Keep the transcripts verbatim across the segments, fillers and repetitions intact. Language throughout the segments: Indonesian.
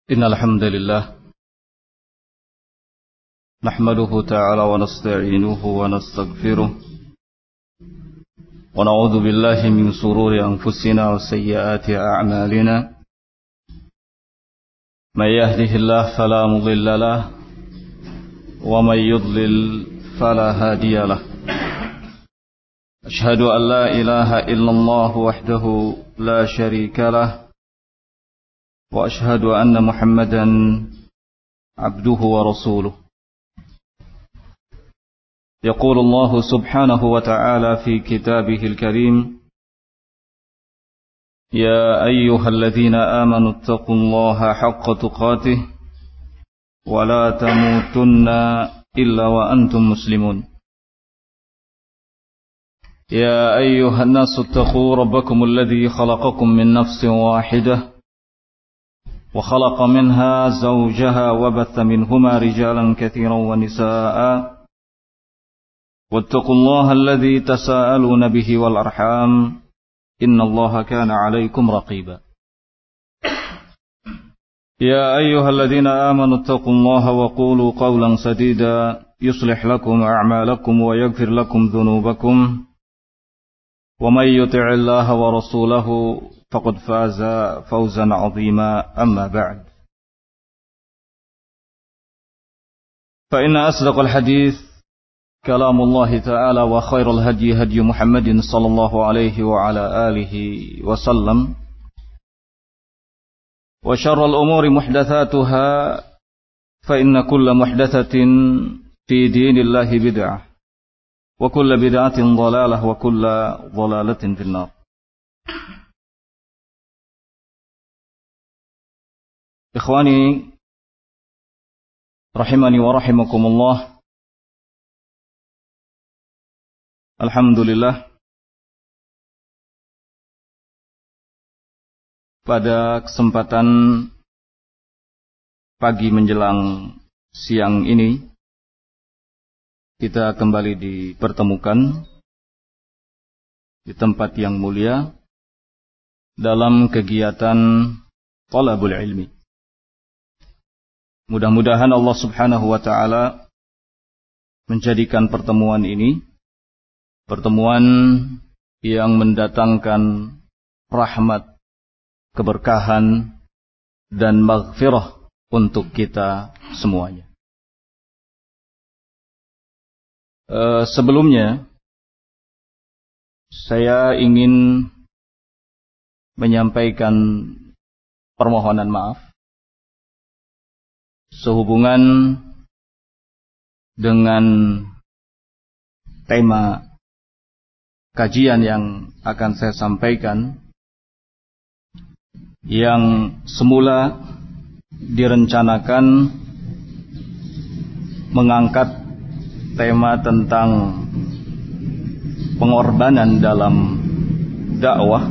إن الحمد لله نحمده تعالى ونستعينه ونستغفره ونعوذ بالله من شرور أنفسنا وسيئات أعمالنا من يهده الله فلا مضل له ومن يضلل فلا هادي له أشهد أن لا إله إلا الله وحده لا شريك له وأشهد أن محمدا عبده ورسوله يقول الله سبحانه وتعالى في كتابه الكريم يا أيها الذين آمنوا اتقوا الله حق تقاته ولا تموتن إلا وأنتم مسلمون يا أيها الناس اتقوا ربكم الذي خلقكم من نفس واحدة وخلق منها زوجها وبث منهما رجالا كثيرا ونساء واتقوا الله الذي تساءلون به والأرحام إن الله كان عليكم رقيبا يا أيها الذين آمنوا اتقوا الله وقولوا قولا سديدا يصلح لكم أعمالكم ويغفر لكم ذنوبكم ومن يطع الله ورسوله فقد فاز فوزا عظيما أما بعد فإن أصدق الحديث كلام الله تعالى وخير الهدي هدي محمد صلى الله عليه وعلى آله وسلم وشر الأمور محدثاتها فإن كل محدثة في دين الله بدعة وكل بدعة ضلالة وكل ضلالة في النار. Ikhwani rahimani wa rahimakumullah. Alhamdulillah, pada kesempatan pagi menjelang siang ini kita kembali dipertemukan di tempat yang mulia dalam kegiatan thalabul ilmi. Mudah-mudahan Allah Subhanahu wa taala menjadikan pertemuan ini pertemuan yang mendatangkan rahmat, keberkahan dan maghfirah untuk kita semuanya. E, sebelumnya saya ingin menyampaikan permohonan maaf sehubungan dengan tema kajian yang akan saya sampaikan, yang semula direncanakan mengangkat tema tentang pengorbanan dalam dakwah,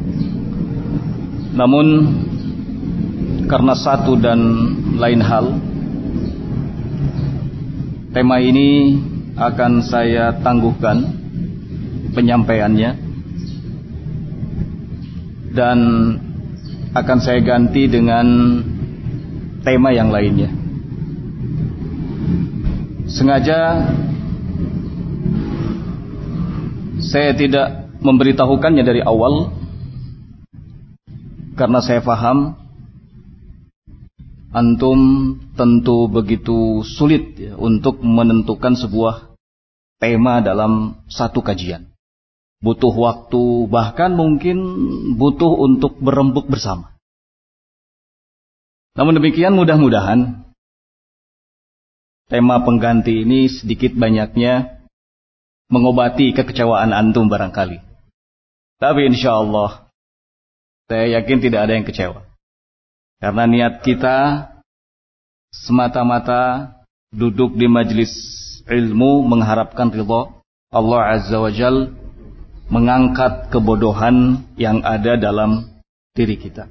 namun karena satu dan lain hal, tema ini akan saya tangguhkan penyampaiannya dan akan saya ganti dengan tema yang lainnya. Sengaja saya tidak memberitahukannya dari awal karena saya paham antum tentu begitu sulit ya, untuk menentukan sebuah tema dalam satu kajian. Butuh waktu, bahkan mungkin butuh untuk berembuk bersama. Namun demikian, mudah-mudahan tema pengganti ini sedikit banyaknya mengobati kekecewaan antum barangkali. Tapi insya Allah saya yakin tidak ada yang kecewa. Karena niat kita semata-mata duduk di majelis ilmu mengharapkan ridha Allah Azza wa Jal, mengangkat kebodohan yang ada dalam diri kita.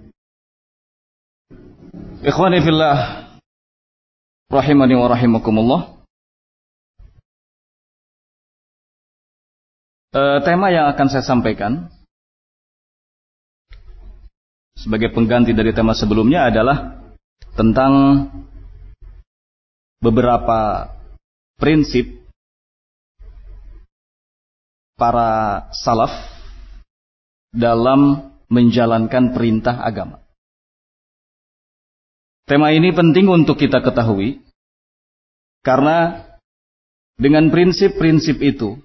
Ikhwani fillah rahimani wa rahimakumullah. E, tema yang akan saya sampaikan sebagai pengganti dari tema sebelumnya adalah tentang beberapa prinsip para salaf dalam menjalankan perintah agama. Tema ini penting untuk kita ketahui karena dengan prinsip-prinsip itu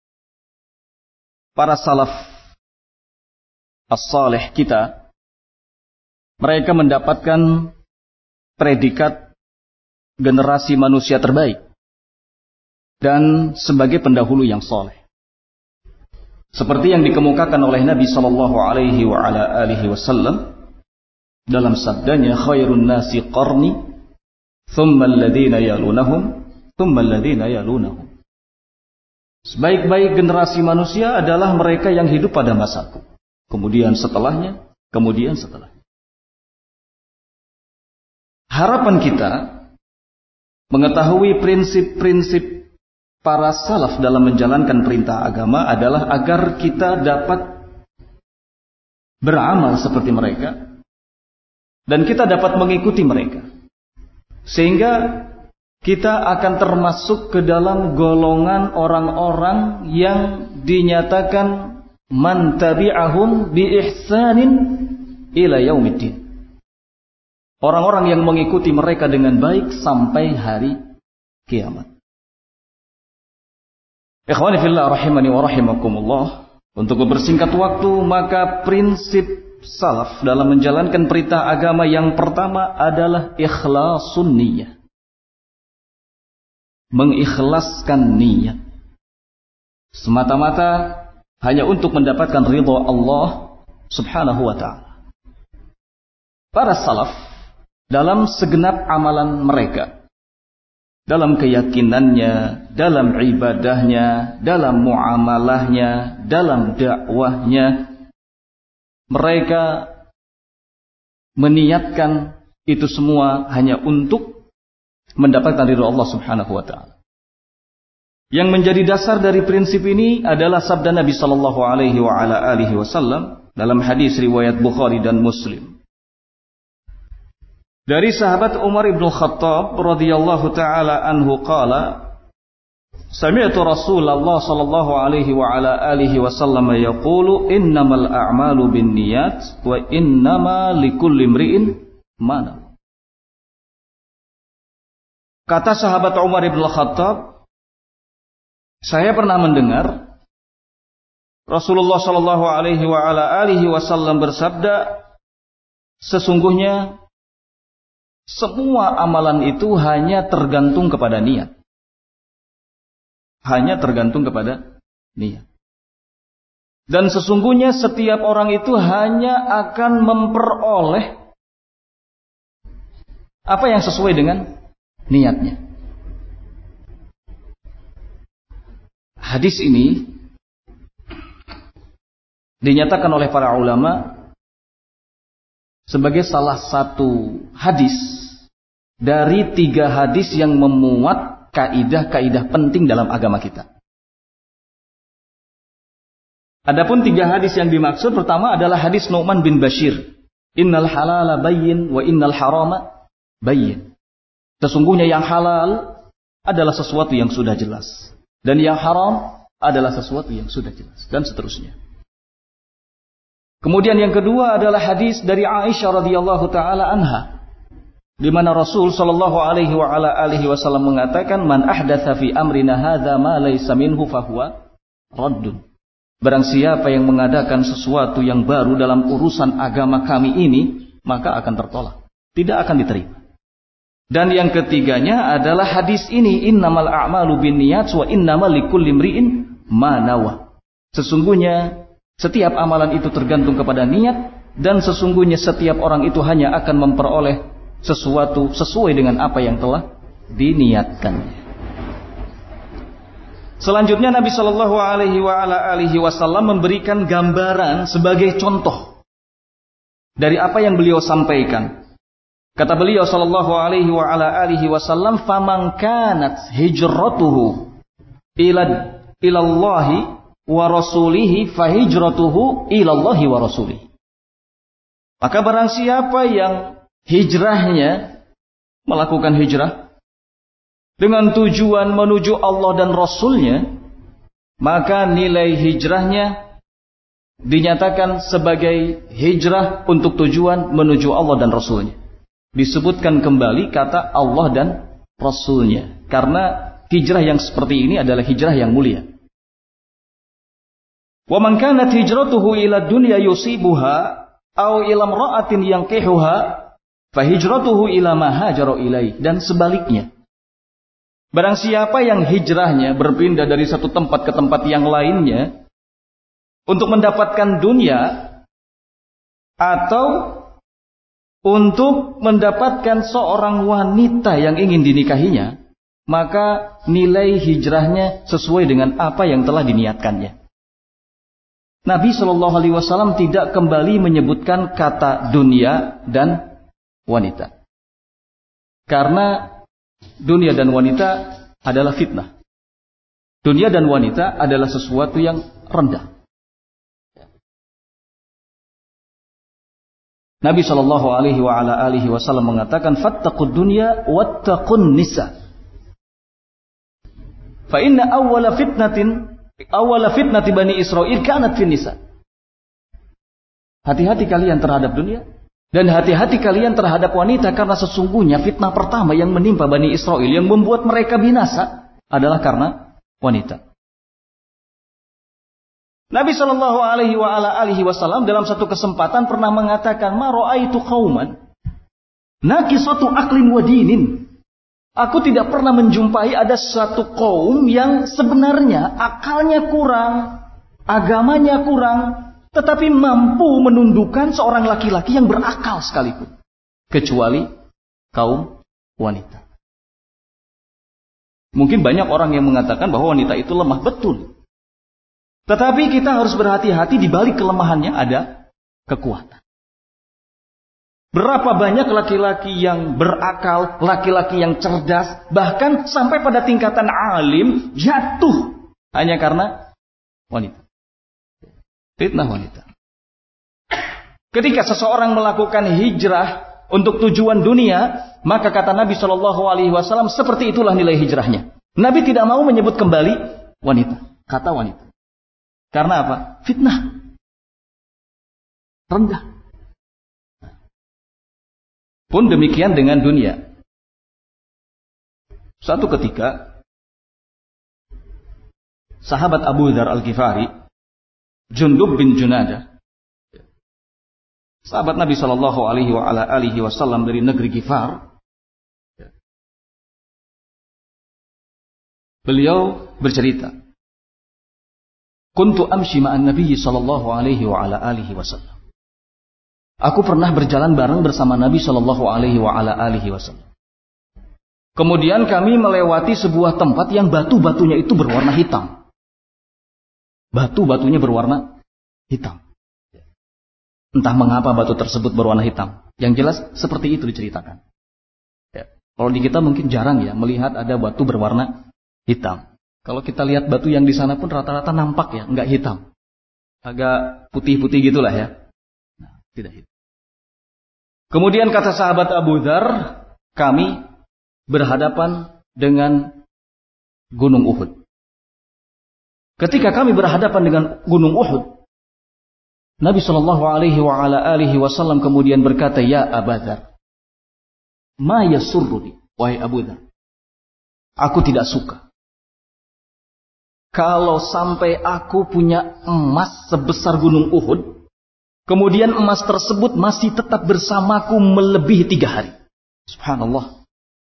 para salaf as-salih kita, mereka mendapatkan predikat generasi manusia terbaik dan sebagai pendahulu yang saleh. Seperti yang dikemukakan oleh Nabi sallallahu alaihi wa ala alihi wasallam dalam sabdanya, khairun nasi qarni thumma alladhina yalunahum thumma alladhina yalunahum. Sebaik-baik generasi manusia adalah mereka yang hidup pada masaku, kemudian setelahnya, kemudian setelahnya. Harapan kita mengetahui prinsip-prinsip para salaf dalam menjalankan perintah agama adalah agar kita dapat beramal seperti mereka dan kita dapat mengikuti mereka, sehingga kita akan termasuk ke dalam golongan orang-orang yang dinyatakan man tabi'ahum bi ihsanin ila yaumiddin. Orang-orang yang mengikuti mereka dengan baik sampai hari kiamat. Ikhwani fillah rahimani wa rahimakumullah, untuk mempersingkat waktu, maka prinsip salaf dalam menjalankan perintah agama yang pertama adalah ikhlasun niyyah. Mengikhlaskan niat semata-mata hanya untuk mendapatkan ridha Allah subhanahu wa ta'ala. Para salaf dalam segenap amalan mereka, dalam keyakinannya, dalam ibadahnya, dalam muamalahnya, dalam dakwahnya, mereka meniatkan itu semua hanya untuk mendapatkan ridha Allah subhanahu wa ta'ala. Yang menjadi dasar dari prinsip ini adalah sabda Nabi sallallahu alaihi wa ala alihi wasallam dalam hadis riwayat Bukhari dan Muslim. Dari sahabat Umar ibn Khattab radhiyallahu ta'ala anhu qala, sami'tu Rasulullah sallallahu alaihi wa ala alihi wasallam yaqulu innamal a'malu binniyat wa innama likulli imri'in ma nawa. Kata sahabat Umar ibn Khattab, saya pernah mendengar Rasulullah sallallahu alaihi wa ala alihi wasallam bersabda, sesungguhnya semua amalan itu hanya tergantung kepada niat. Hanya tergantung kepada niat. Dan sesungguhnya setiap orang itu hanya akan memperoleh apa yang sesuai dengan niatnya. Hadis ini dinyatakan oleh para ulama sebagai salah satu hadis dari tiga hadis yang memuat kaidah-kaidah penting dalam agama kita. Adapun tiga hadis yang dimaksud, pertama adalah hadis Nu'man bin Bashir, innal halala bayyin wa innal harama bayyin. Sesungguhnya yang halal adalah sesuatu yang sudah jelas, dan yang haram adalah sesuatu yang sudah jelas, dan seterusnya. Kemudian yang kedua adalah hadis dari Aisyah radhiyallahu taala anha, di mana Rasul sallallahu alaihi wa ala alihi wasallam mengatakan, man ahdatsa fi amrina hadza ma laysa minhu fahuwa raddun. Barang siapa yang mengadakan sesuatu yang baru dalam urusan agama kami ini, maka akan tertolak, tidak akan diterima. Dan yang ketiganya adalah hadis ini, innamal a'malu binniyat wa innamal likulli imri'in ma nawa. Sesungguhnya setiap amalan itu tergantung kepada niat, dan sesungguhnya setiap orang itu hanya akan memperoleh sesuatu sesuai dengan apa yang telah diniatkannya. Selanjutnya Nabi Shallallahu Alaihi Wasallam memberikan gambaran sebagai contoh dari apa yang beliau sampaikan. Kata beliau sallallahu alaihi wa ala alihi wasallam, "Faman kanat hijratuhu ila ilallahi wa rasulihi fa hijratuhu ilallahi wa rasulihi." Maka barang siapa yang hijrahnya melakukan hijrah dengan tujuan menuju Allah dan Rasulnya, maka nilai hijrahnya dinyatakan sebagai hijrah untuk tujuan menuju Allah dan Rasulnya. Disebutkan kembali kata Allah dan Rasulnya, karena hijrah yang seperti ini adalah hijrah yang mulia. Wa man kanat hijratuhu ila dunya yusibuha aw ila imra'atin yankihuha fa hijratuhu ila ma hajara ilaih. Dan sebaliknya, barang siapa yang hijrahnya berpindah dari satu tempat ke tempat yang lainnya untuk mendapatkan dunia atau untuk mendapatkan seorang wanita yang ingin dinikahinya, maka nilai hijrahnya sesuai dengan apa yang telah diniatkannya. Nabi shallallahu alaihi wasallam tidak kembali menyebutkan kata dunia dan wanita, karena dunia dan wanita adalah fitnah. Dunia dan wanita adalah sesuatu yang rendah. Nabi shallallahu alaihi wasallam mengatakan, "Fattaqud dunya wattaqun nisa." Fa inna awwala fitnatin awwala fitnati Bani Israil kanat fin nisa. Hati-hati kalian terhadap dunia dan hati-hati kalian terhadap wanita, karena sesungguhnya fitnah pertama yang menimpa Bani Israil yang membuat mereka binasa adalah karena wanita. Nabi Shallallahu Alaihi Wasallam dalam satu kesempatan pernah mengatakan, "Ma ra'aitu qauman nakisatu aqlin wa dinin." Aku tidak pernah menjumpai ada satu kaum yang sebenarnya akalnya kurang, agamanya kurang, tetapi mampu menundukkan seorang laki-laki yang berakal sekalipun, kecuali kaum wanita. Mungkin banyak orang yang mengatakan bahwa wanita itu lemah, betul. Tetapi kita harus berhati-hati, di balik kelemahannya ada kekuatan. Berapa banyak laki-laki yang berakal, laki-laki yang cerdas, bahkan sampai pada tingkatan alim, jatuh hanya karena wanita. Fitnah wanita. Ketika seseorang melakukan hijrah untuk tujuan dunia, maka kata Nabi shallallahu alaihi wasallam, seperti itulah nilai hijrahnya. Nabi tidak mau menyebut kembali wanita, kata wanita. Karena apa? Fitnah. Rendah. Pun demikian dengan dunia. Suatu ketika, sahabat Abu Dzar Al-Ghifari, Jundub bin Junadah, sahabat Nabi Shallallahu Alaihi Wasallam dari negeri Ghifar, beliau bercerita, "Kuntu amshi ma'an Nabi Shallallahu Alaihi Wasallam." Aku pernah berjalan bareng bersama Nabi Shallallahu Alaihi Wasallam. Kemudian kami melewati sebuah tempat yang batu-batunya itu berwarna hitam. Batu-batunya berwarna hitam. Entah mengapa batu tersebut berwarna hitam. Yang jelas seperti itu diceritakan. Ya. Kalau di kita mungkin jarang ya melihat ada batu berwarna hitam. Kalau kita lihat batu yang di sana pun rata-rata nampak ya, enggak hitam. Agak putih-putih gitulah ya. Nah, tidak hitam. Kemudian kata sahabat Abu Dzar, kami berhadapan dengan Gunung Uhud. Ketika kami berhadapan dengan Gunung Uhud, Nabi Shallallahu Alaihi Wasallam kemudian berkata, "Ya Abu Dzar, ma yasurruni, wahai Abu Dzar, aku tidak suka kalau sampai aku punya emas sebesar Gunung Uhud, kemudian emas tersebut masih tetap bersamaku melebihi tiga hari." Subhanallah.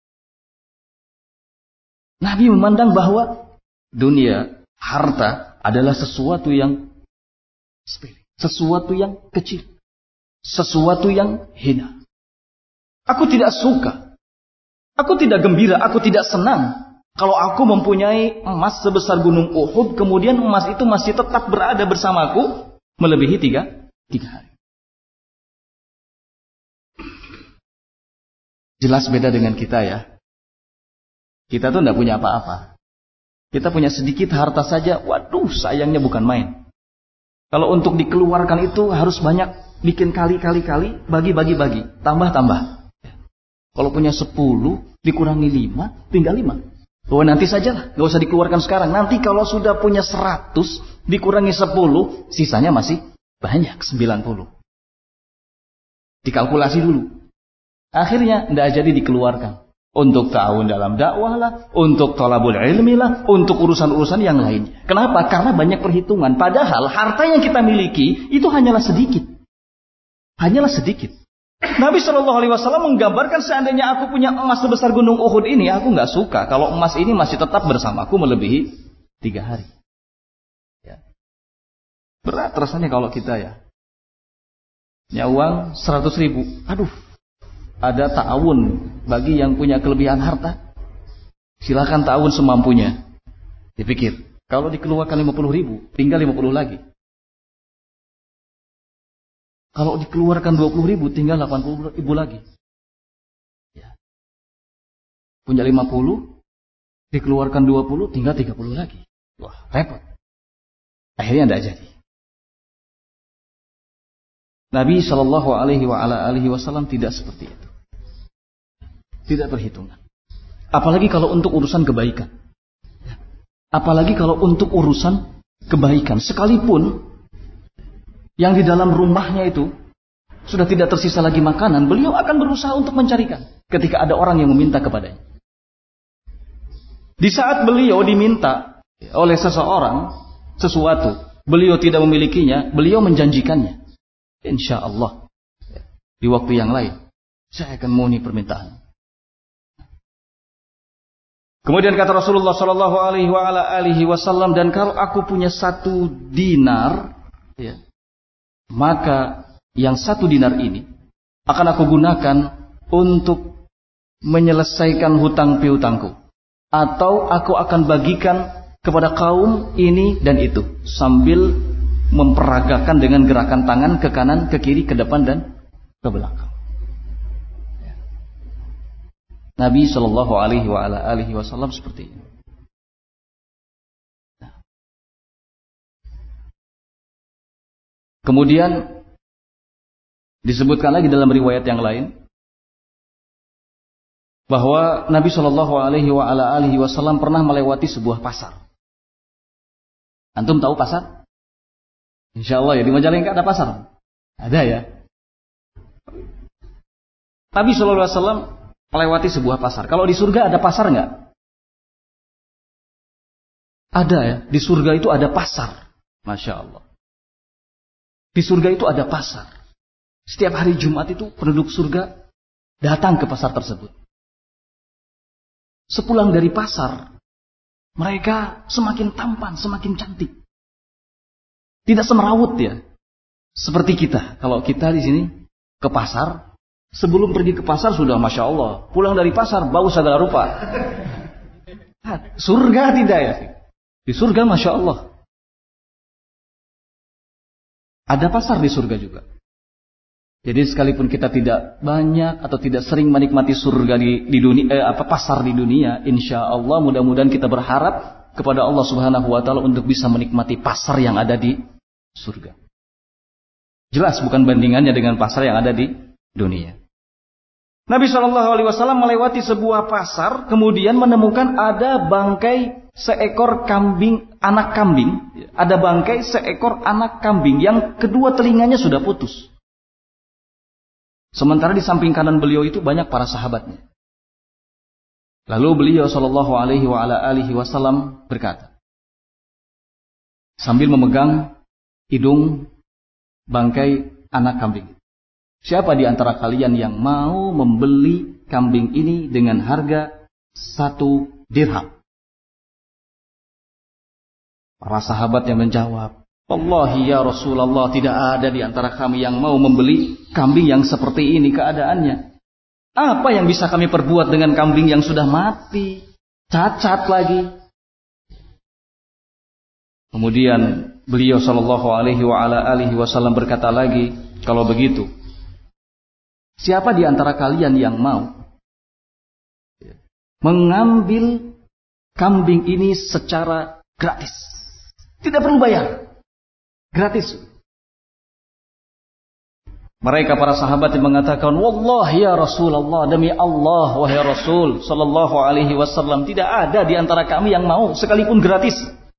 Nabi memandang bahwa dunia, harta adalah sesuatu yang sepele, sesuatu yang kecil, sesuatu yang hina. Aku tidak suka, aku tidak gembira, aku tidak senang kalau aku mempunyai emas sebesar Gunung Uhud, kemudian emas itu masih tetap berada bersamaku melebihi tiga Tiga hari. Jelas beda dengan kita ya. Kita tuh tidak punya apa-apa. Kita punya sedikit harta saja, waduh sayangnya bukan main. Kalau untuk dikeluarkan itu harus banyak, bikin kali-kali-kali, bagi-bagi-bagi, tambah-tambah. Kalau punya sepuluh, dikurangi lima, tinggal lima. Oh, nanti sajalah, gak usah dikeluarkan sekarang. Nanti kalau sudah punya seratus, dikurangi sepuluh, sisanya masih banyak, sembilan puluh. Dikalkulasi dulu. Akhirnya tidak jadi dikeluarkan. Untuk tahun dalam dakwah lah, untuk thalabul ilmi lah, untuk urusan-urusan yang lainnya. Kenapa? Karena banyak perhitungan. Padahal harta yang kita miliki itu hanyalah sedikit. Hanyalah sedikit. Nabi Shallallahu Alaihi Wasallam menggambarkan seandainya aku punya emas sebesar gunung Uhud ini, aku nggak suka kalau emas ini masih tetap bersamaku melebihi tiga hari. Ya. Berat rasanya kalau kita ya. Punya uang seratus ribu. Aduh. Ada ta'awun bagi yang punya kelebihan harta. Silakan ta'awun semampunya. Dipikir. Kalau dikeluarkan lima puluh ribu. Tinggal lima puluh lagi. Kalau dikeluarkan dua puluh ribu, tinggal delapan puluh ribu lagi. Ya. Punya lima puluh, dikeluarkan dua puluh, tinggal tiga puluh lagi. Wah, repot. Akhirnya tidak jadi. Nabi Shallallahu Alaihi Wasallam tidak seperti itu. Tidak perhitungan. Apalagi kalau untuk urusan kebaikan. Apalagi kalau untuk urusan kebaikan. Sekalipun yang di dalam rumahnya itu sudah tidak tersisa lagi makanan, beliau akan berusaha untuk mencarikan ketika ada orang yang meminta kepadanya. Di saat beliau diminta oleh seseorang sesuatu, beliau tidak memilikinya, beliau menjanjikannya. Insya Allah di waktu yang lain saya akan memenuhi permintaan. Kemudian kata Rasulullah Shallallahu Alaihi Wasallam, dan kalau aku punya satu dinar, ya, maka yang satu dinar ini akan aku gunakan untuk menyelesaikan hutang piutangku, atau aku akan bagikan kepada kaum ini dan itu, sambil memperagakan dengan gerakan tangan ke kanan, ke kiri, ke depan dan ke belakang. Nabi Shallallahu Alaihi Wasallam seperti ini. Kemudian disebutkan lagi dalam riwayat yang lain bahwa Nabi Shallallahu Alaihi Wasallam pernah melewati sebuah pasar. Antum tahu pasar? Insya Allah ya, di Majalengka ada pasar. Ada ya. Nabi Shallallahu Alaihi Wasallam melewati sebuah pasar. Kalau di surga ada pasar nggak? Ada ya. Di surga itu ada pasar. Masya Allah. Di surga itu ada pasar. Setiap hari Jumat itu penduduk surga datang ke pasar tersebut. Sepulang dari pasar, mereka semakin tampan, semakin cantik. Tidak semerawut ya. Seperti kita. Kalau kita di sini ke pasar, sebelum pergi ke pasar sudah Masya Allah. Pulang dari pasar bau segala rupa. Surga tidak ya. Di surga Masya Allah. Ada pasar di surga juga. Jadi sekalipun kita tidak banyak atau tidak sering menikmati surga di, di dunia, eh, apa pasar di dunia, insya Allah mudah-mudahan kita berharap kepada Allah Subhanahu Wa Taala untuk bisa menikmati pasar yang ada di surga. Jelas bukan bandingannya dengan pasar yang ada di dunia. Nabi Shallallahu Alaihi Wasallam melewati sebuah pasar, kemudian menemukan ada bangkai seekor kambing, anak kambing, ada bangkai seekor anak kambing yang kedua telinganya sudah putus. Sementara di samping kanan beliau itu banyak para sahabatnya. Lalu beliau Shallallahu Alaihi Wasallam berkata, sambil memegang hidung bangkai anak kambing, siapa di antara kalian yang mau membeli kambing ini dengan harga satu dirham? Para sahabat yang menjawab, Wallahi ya Rasulullah, tidak ada di antara kami yang mau membeli kambing yang seperti ini keadaannya. Apa yang bisa kami perbuat dengan kambing yang sudah mati, cacat lagi? Kemudian beliau Shallallahu Alaihi Wasallam berkata lagi, kalau begitu, siapa di antara kalian yang mau mengambil kambing ini secara gratis? Tidak perlu bayar. Gratis. Mereka para sahabat yang mengatakan, "Wallahi ya Rasulullah, demi Allah wahai Rasul sallallahu alaihi wasallam, tidak ada di antara kami yang mau sekalipun gratis.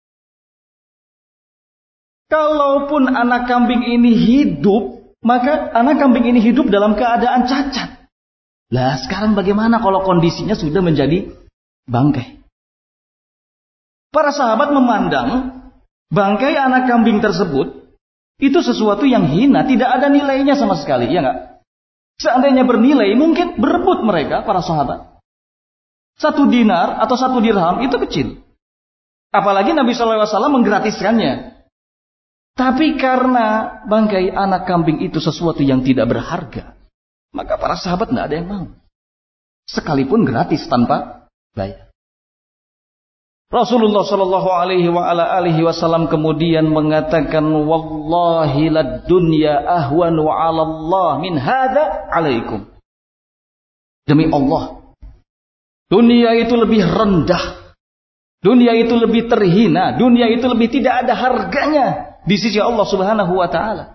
Kalaupun anak kambing ini hidup, maka anak kambing ini hidup dalam keadaan cacat. Lah sekarang bagaimana kalau kondisinya sudah menjadi bangkai?" Para sahabat memandang bangkai anak kambing tersebut itu sesuatu yang hina, tidak ada nilainya sama sekali, ya enggak? Seandainya bernilai, mungkin berebut mereka, para sahabat. Satu dinar atau satu dirham itu kecil. Apalagi Nabi shallallahu alaihi wasallam menggratiskannya. Tapi karena bangkai anak kambing itu sesuatu yang tidak berharga, maka para sahabat tidak ada yang mau. Sekalipun gratis tanpa bayar. Rasulullah Shallallahu Alaihi Wasallam kemudian mengatakan, "Wallahi lad dunya ahwanu 'ala Allah min hadza 'alaikum." Demi Allah, dunia itu lebih rendah, dunia itu lebih terhina, dunia itu lebih tidak ada harganya di sisi Allah Subhanahu Wa Taala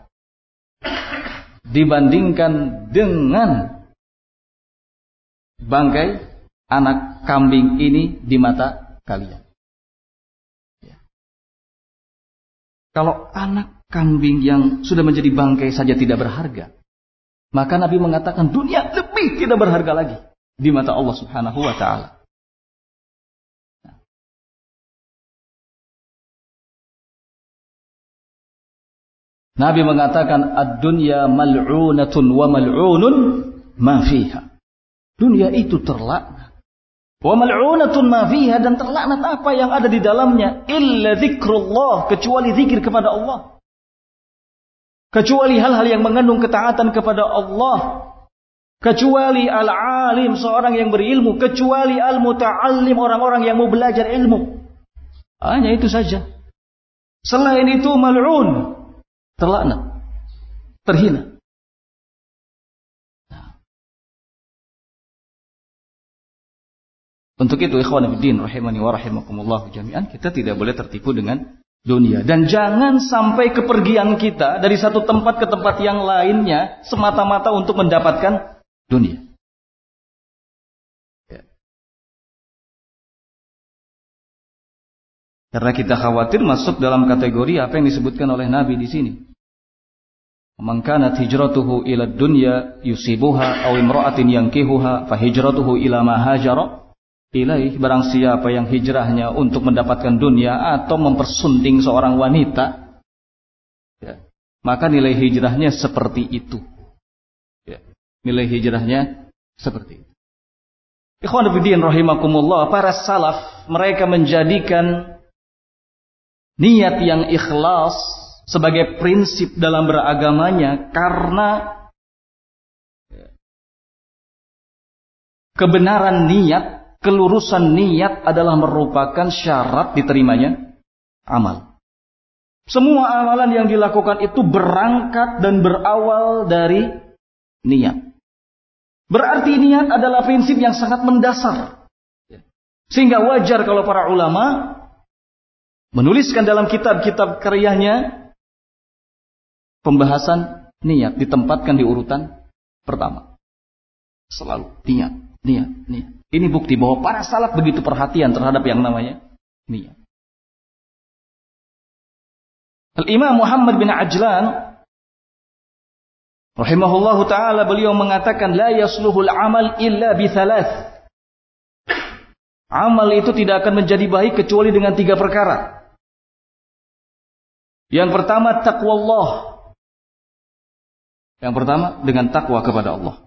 dibandingkan dengan bangkai anak kambing ini di mata kalian. Kalau anak kambing yang sudah menjadi bangkai saja tidak berharga, maka Nabi mengatakan dunia lebih tidak berharga lagi di mata Allah Subhanahu wa taala. Nabi mengatakan ad-dunya mal'unatun wa mal'unun ma fiha. Dunia itu terlaknat. Wa mal'unatun ma fiha, dan terlaknat apa yang ada di dalamnya, illa zikrullah, kecuali zikir kepada Allah. Kecuali hal-hal yang mengandung ketaatan kepada Allah. Kecuali al-alim, seorang yang berilmu, kecuali al-muta'allim, orang-orang yang mau belajar ilmu. Hanya itu saja. Selain itu mal'un, terlaknat, terhina. Untuk itu ikhwan fillah rahimani wa rahimakumullah jami'an, kita tidak boleh tertipu dengan dunia, dan jangan sampai kepergian kita dari satu tempat ke tempat yang lainnya semata-mata untuk mendapatkan dunia. Ya. Karena kita khawatir masuk dalam kategori apa yang disebutkan oleh Nabi di sini. Man kanat hijratuhu ila dunya yusibuha aw imra'atin yankihuha fa hijratuhu ila ma hajara ilaih, barang siapa yang hijrahnya untuk mendapatkan dunia atau mempersunding seorang wanita, ya, maka nilai hijrahnya seperti itu. Ya, nilai hijrahnya seperti itu. Ikhwan fillah rahimakumullah, para salaf mereka menjadikan niat yang ikhlas sebagai prinsip dalam beragamanya, karena kebenaran niat, kelurusan niat adalah merupakan syarat diterimanya amal. Semua amalan yang dilakukan itu berangkat dan berawal dari niat. Berarti niat adalah prinsip yang sangat mendasar. Sehingga wajar kalau para ulama menuliskan dalam kitab-kitab karyanya pembahasan niat ditempatkan di urutan pertama. Selalu niat, niat, niat. Ini bukti bahwa para salaf begitu perhatian terhadap yang namanya niat. Al-Imam Muhammad bin Ajlan rahimahullahu ta'ala, beliau mengatakan la yasluhul amal illa bi thalath. Amal itu tidak akan menjadi baik kecuali dengan tiga perkara. Yang pertama taqwallah. Yang pertama dengan takwa kepada Allah.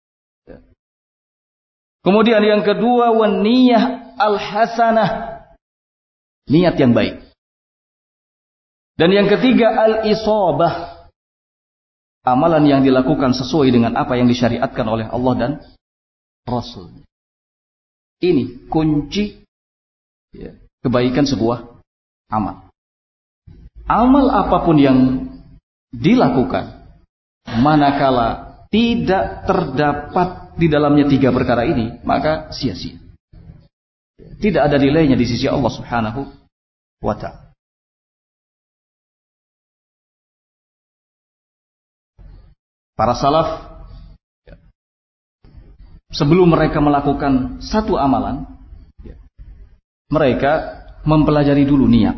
Kemudian yang kedua wan niyah al-hasanah, niat yang baik. Dan yang ketiga al-isabah, amalan yang dilakukan sesuai dengan apa yang disyariatkan oleh Allah dan Rasul. Ini kunci ya, kebaikan sebuah amal. Amal apapun yang dilakukan, manakala tidak terdapat di dalamnya tiga perkara ini, maka sia-sia. Tidak ada nilainya di sisi Allah Subhanahu wa ta'ala. Para salaf, sebelum mereka melakukan satu amalan, mereka mempelajari dulu niat.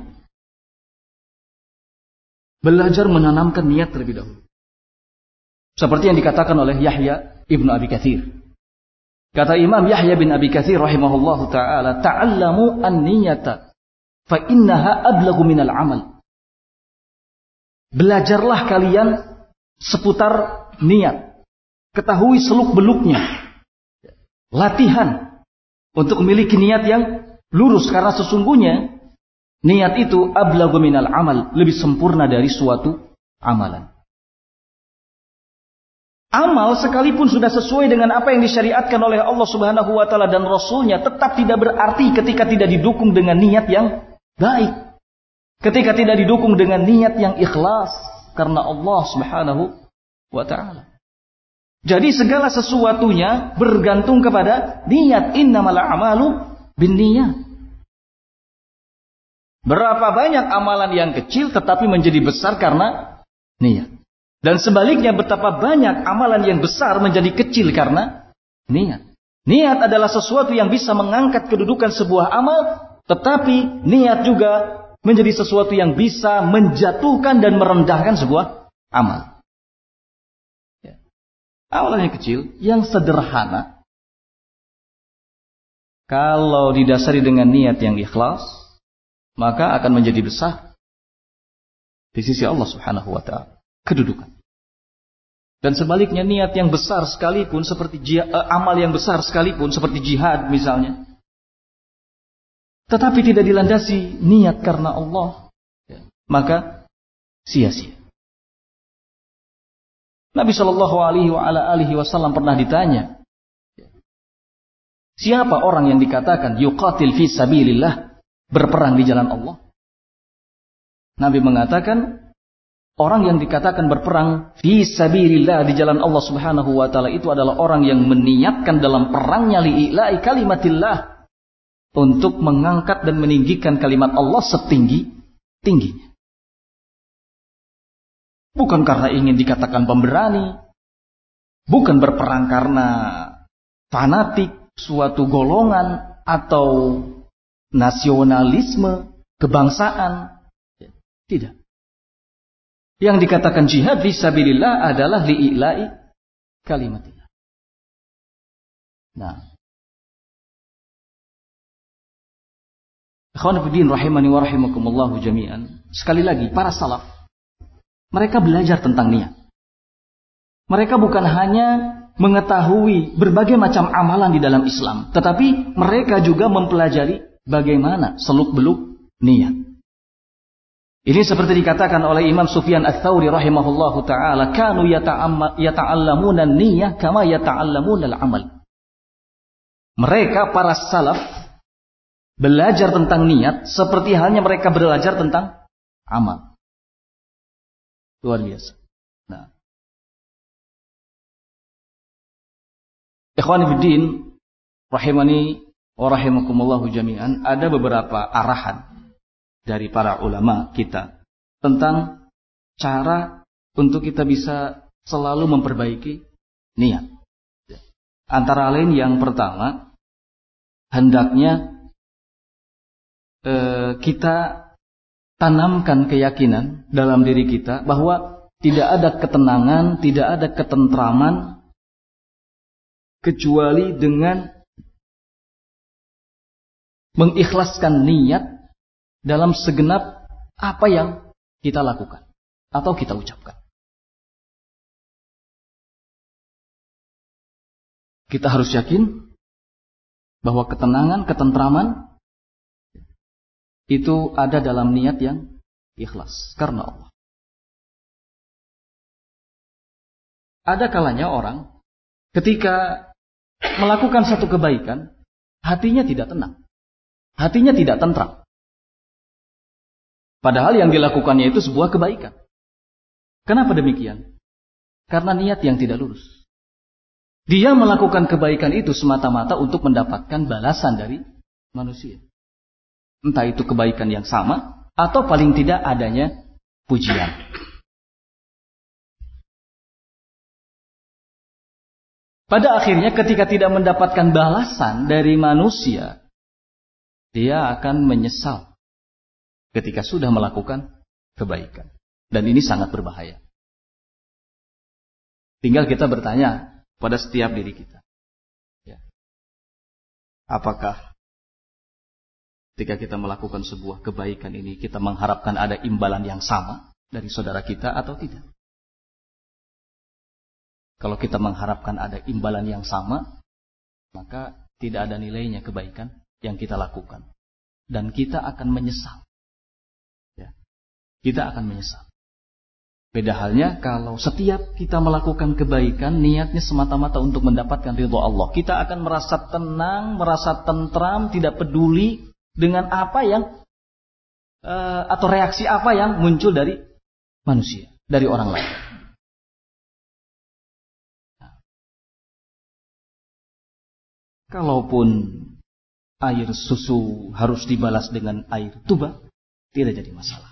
Belajar menanamkan niat terlebih dahulu. Seperti yang dikatakan oleh Yahya ibnu Abi Katsir. Kata Imam Yahya bin Abi Katsir rahimahullahu ta'ala, ta'allamu an-niyata fa innaha ablagu minal amal. Belajarlah kalian seputar niat. Ketahui seluk-beluknya. Latihan untuk memiliki niat yang lurus, karena sesungguhnya niat itu ablagu minal amal, lebih sempurna dari suatu amalan. Amal sekalipun sudah sesuai dengan apa yang disyariatkan oleh Allah Subhanahu wa taala dan Rasulnya, tetap tidak berarti ketika tidak didukung dengan niat yang baik. Ketika tidak didukung dengan niat yang ikhlas karena Allah Subhanahu wa taala. Jadi segala sesuatunya bergantung kepada niat. Innamal a'malu binniyat. Berapa banyak amalan yang kecil tetapi menjadi besar karena niat. Dan sebaliknya betapa banyak amalan yang besar menjadi kecil karena niat. Niat adalah sesuatu yang bisa mengangkat kedudukan sebuah amal, tetapi niat juga menjadi sesuatu yang bisa menjatuhkan dan merendahkan sebuah amal. Ya. Amalan yang kecil, yang sederhana, kalau didasari dengan niat yang ikhlas, maka akan menjadi besar di sisi Allah Subhanahu wa taala kedudukan. Dan sebaliknya, niat yang besar sekalipun seperti jihad, eh, amal yang besar sekalipun seperti jihad misalnya, tetapi tidak dilandasi niat karena Allah, ya, maka sia-sia. Nabi Shallallahu Alaihi Wasallam pernah ditanya, siapa orang yang dikatakan yuqatil fi sabilillah, berperang di jalan Allah? Nabi mengatakan, orang yang dikatakan berperang fi sabilillah, di jalan Allah Subhanahu wa taala, itu adalah orang yang meniatkan dalam perangnya li'ila'i kalimatillah, untuk mengangkat dan meninggikan kalimat Allah setinggi tingginya. Bukan karena ingin dikatakan pemberani, bukan berperang karena fanatik suatu golongan atau nasionalisme, kebangsaan. Tidak. Yang dikatakan jihad fisabilillah adalah li'ila'i kalimatillah. Nah, ikhwan fillah rahimani wa rahimakumullah jami'an. Sekali lagi, para salaf, mereka belajar tentang niat. Mereka bukan hanya mengetahui berbagai macam amalan di dalam Islam, tetapi mereka juga mempelajari bagaimana seluk-beluk niat. Ini seperti dikatakan oleh Imam Sufyan Ats-Tsauri rahimahullahu taala, kanu yata'allamuna an-niyyah kama yata'allamuna al-amal. Mereka para salaf belajar tentang niat seperti halnya mereka belajar tentang amal. Luar biasa. Nah, ikhwani fiddin rahimani wa rahimakumullahu jami'an, ada beberapa arahan dari para ulama kita tentang cara untuk kita bisa selalu memperbaiki niat. Antara lain yang pertama, hendaknya eh, kita tanamkan keyakinan dalam diri kita bahwa tidak ada ketenangan, tidak ada ketentraman kecuali dengan mengikhlaskan niat dalam segenap apa yang kita lakukan atau kita ucapkan. Kita harus yakin bahwa ketenangan, ketentraman itu ada dalam niat yang ikhlas karena Allah. Ada kalanya orang ketika melakukan satu kebaikan, hatinya tidak tenang, hatinya tidak tentram. Padahal yang dilakukannya itu sebuah kebaikan. Kenapa demikian? Karena niat yang tidak lurus. Dia melakukan kebaikan itu semata-mata untuk mendapatkan balasan dari manusia. Entah itu kebaikan yang sama, atau paling tidak adanya pujian. pada akhirnya ketika tidak mendapatkan balasan dari manusia, dia akan menyesal ketika sudah melakukan kebaikan. Dan ini sangat berbahaya. Tinggal kita bertanya pada setiap diri kita. Ya. Apakah ketika kita melakukan sebuah kebaikan ini, kita mengharapkan ada imbalan yang sama dari saudara kita atau tidak? Kalau kita mengharapkan ada imbalan yang sama, maka tidak ada nilainya kebaikan yang kita lakukan. Dan kita akan menyesal. Ya. Kita akan menyesal. Beda halnya kalau setiap kita melakukan kebaikan, niatnya semata-mata untuk mendapatkan ridho Allah. Kita akan merasa tenang, merasa tentram, tidak peduli dengan apa yang, uh, atau reaksi apa yang muncul dari manusia, dari orang lain. Kalaupun air susu harus dibalas dengan air tuba, tidak jadi masalah.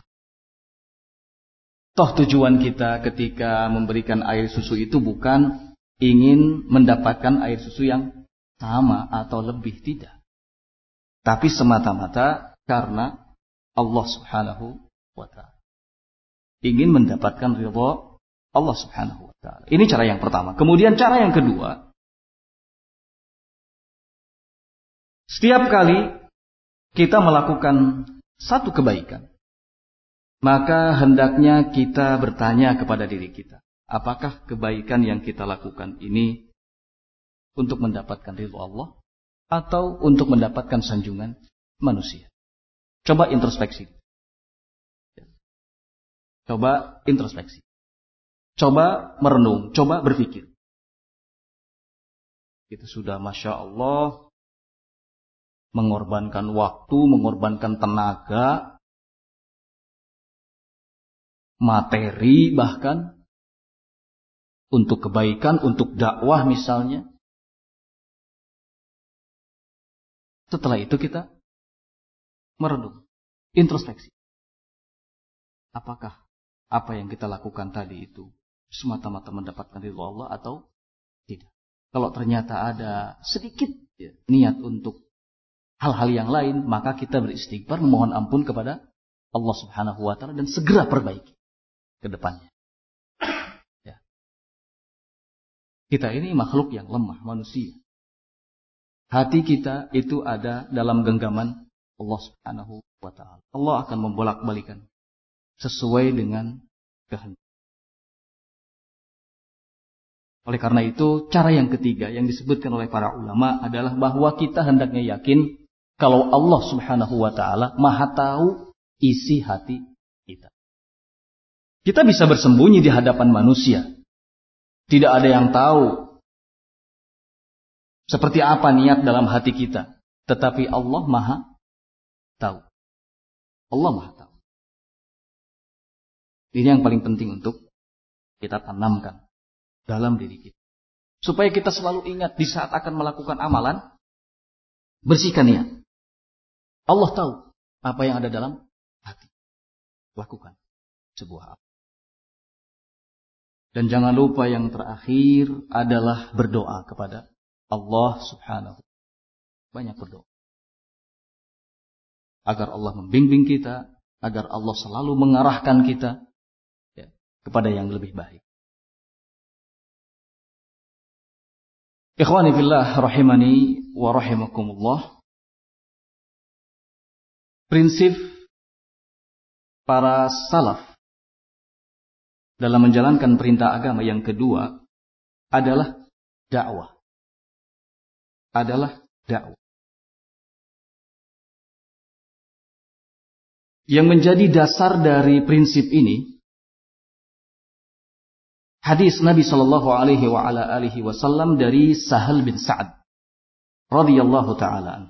Toh tujuan kita ketika memberikan air susu itu bukan ingin mendapatkan air susu yang sama atau lebih, tidak. Tapi semata-mata karena Allah Subhanahu wa ta'ala. Ingin mendapatkan ridha Allah Subhanahu wa ta'ala. Ini cara yang pertama. Kemudian cara yang kedua, setiap kali kita melakukan satu kebaikan, maka hendaknya kita bertanya kepada diri kita, apakah kebaikan yang kita lakukan ini untuk mendapatkan ridha Allah atau untuk mendapatkan sanjungan manusia? Coba introspeksi. Coba introspeksi. Coba merenung, coba berpikir. Kita sudah Masya Allah mengorbankan waktu, mengorbankan tenaga, materi bahkan, untuk kebaikan, untuk dakwah misalnya. Setelah itu kita merenung, introspeksi. Apakah apa yang kita lakukan tadi itu semata-mata mendapatkan ridha Allah atau tidak? Kalau ternyata ada sedikit ya, niat untuk hal-hal yang lain, maka kita beristighfar, memohon ampun kepada Allah Subhanahu wa ta'ala dan segera perbaiki ke depannya. Ya. Kita ini makhluk yang lemah, manusia. Hati kita itu ada dalam genggaman Allah Subhanahu wa ta'ala. Allah akan membolak-balikan sesuai dengan kehendak. Oleh karena itu, cara yang ketiga yang disebutkan oleh para ulama adalah bahwa kita hendaknya yakin kalau Allah Subhanahu wa ta'ala maha tahu isi hati kita. Kita bisa bersembunyi di hadapan manusia. Tidak ada yang tahu seperti apa niat dalam hati kita. Tetapi Allah maha tahu. Allah maha tahu. Ini yang paling penting untuk kita tanamkan dalam diri kita. Supaya kita selalu ingat di saat akan melakukan amalan, bersihkan niat. Allah tahu apa yang ada dalam hati. Lakukan sebuah apa. Dan jangan lupa yang terakhir adalah berdoa kepada Allah Subhanahu. Banyak berdoa. Agar Allah membimbing kita, agar Allah selalu mengarahkan kita ya, kepada yang lebih baik. Ikhwani fillah rahimani wa rahimakumullah. Prinsip para salaf dalam menjalankan perintah agama yang kedua adalah dakwah. Adalah dakwah. Yang menjadi dasar dari prinsip ini hadis Nabi sallallahu alaihi wa ala alihi wasallam dari Sahal bin Sa'ad radhiyallahu taala anhu.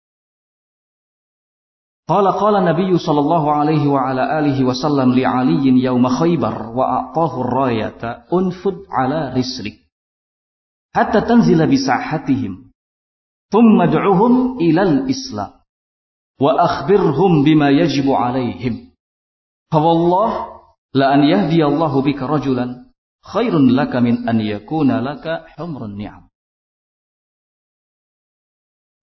Qala qala Nabi sallallahu alaihi wa ala alihi wasallam li Ali yaum Khaybar wa a'tahu ar-rayata unfud ala rislik hatta tanzila bi sahatihim thumma ad'uhum ila al-islam wa akhbirhum bima yajibu alaihim fa wallah la an yahdiyallahu bika rajulan khairun laka min an yakuna laka humrun ni'am.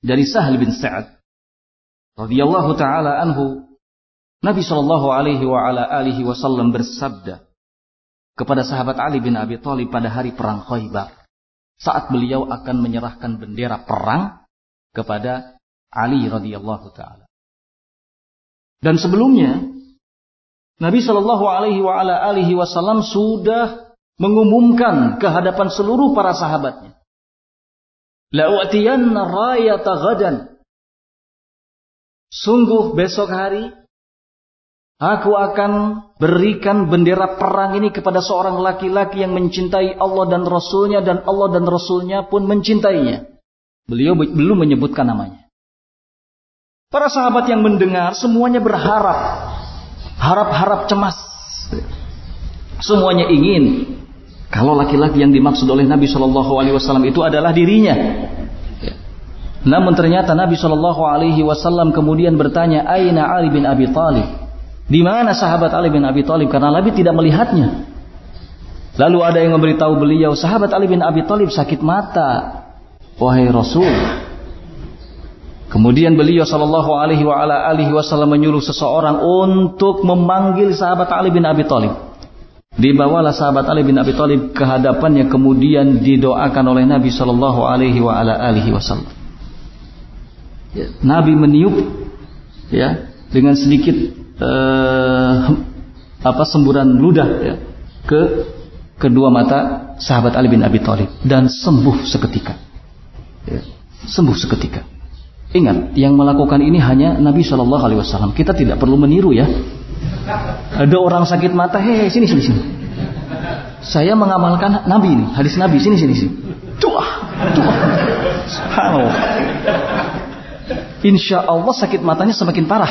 dari Sahal bin Sa'ad radhiyallahu taala anhu, Nabi sallallahu alaihi wa ala alihi wasallam bersabda kepada sahabat Ali bin Abi Thalib pada hari perang Khaybar, saat beliau akan menyerahkan bendera perang kepada Ali radhiyallahu taala. Dan sebelumnya Nabi sallallahu alaihi wa ala alihi wasallam sudah mengumumkan ke hadapan seluruh para sahabatnya, la u'tiyanna rayata ghadan, sungguh besok hari aku akan berikan bendera perang ini kepada seorang laki-laki yang mencintai Allah dan Rasulnya, dan Allah dan Rasulnya pun mencintainya. Beliau belum menyebutkan namanya. Para sahabat yang mendengar semuanya berharap, harap-harap cemas. Semuanya ingin kalau laki-laki yang dimaksud oleh Nabi Shallallahu Alaihi Wasallam itu adalah dirinya. Namun ternyata Nabi Shallallahu Alaihi Wasallam kemudian bertanya, Aina Ali bin Abi Thalib? Di mana sahabat Ali bin Abi Thalib? Karena Nabi tidak melihatnya. Lalu ada yang memberitahu beliau, sahabat Ali bin Abi Thalib sakit mata, wahai Rasul. Kemudian beliau Shallallahu Alaihi Wasallam menyuruh seseorang untuk memanggil sahabat Ali bin Abi Thalib. Dibawalah sahabat Ali bin Abi Thalib ke hadapannya, kemudian didoakan oleh Nabi Shallallahu Alaihi Wasallam. Ya, Nabi meniup, ya, dengan sedikit eh, apa semburan ludah, ya, ke kedua mata sahabat Ali bin Abi Thalib dan sembuh seketika. Ya, sembuh seketika. Ingat, yang melakukan ini hanya Nabi Shallallahu Alaihi Wasallam. Kita tidak perlu meniru, ya. Ada orang sakit mata, hei sini sini sini. Saya mengamalkan Nabi ini, hadis Nabi, sini sini sini. Tuah, tuah. Subhanallah. Insya Allah sakit matanya semakin parah.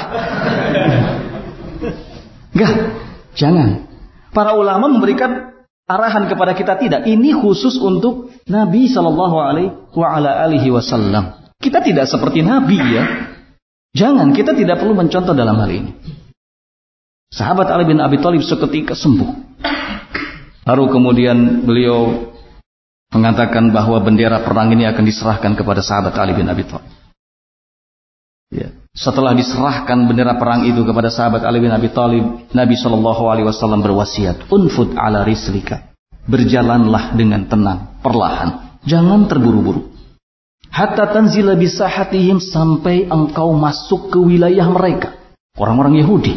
Enggak, jangan. Para ulama memberikan arahan kepada kita, tidak. Ini khusus untuk Nabi Shallallahu Alaihi Wasallam. Kita tidak seperti Nabi, ya. Jangan, kita tidak perlu mencontoh dalam hal ini. Sahabat Ali bin Abi Thalib seketika sembuh. Lalu kemudian beliau mengatakan bahwa bendera perang ini akan diserahkan kepada sahabat Ali bin Abi Thalib. Ya. Setelah diserahkan bendera perang itu kepada sahabat Ali bin Abi Thalib, Nabi Shallallahu Alaihi Wasallam berwasiat, unfud ala rislika, berjalanlah dengan tenang, perlahan, jangan terburu-buru. Hatta tanzila bisahatihim, sampai engkau masuk ke wilayah mereka, orang-orang Yahudi.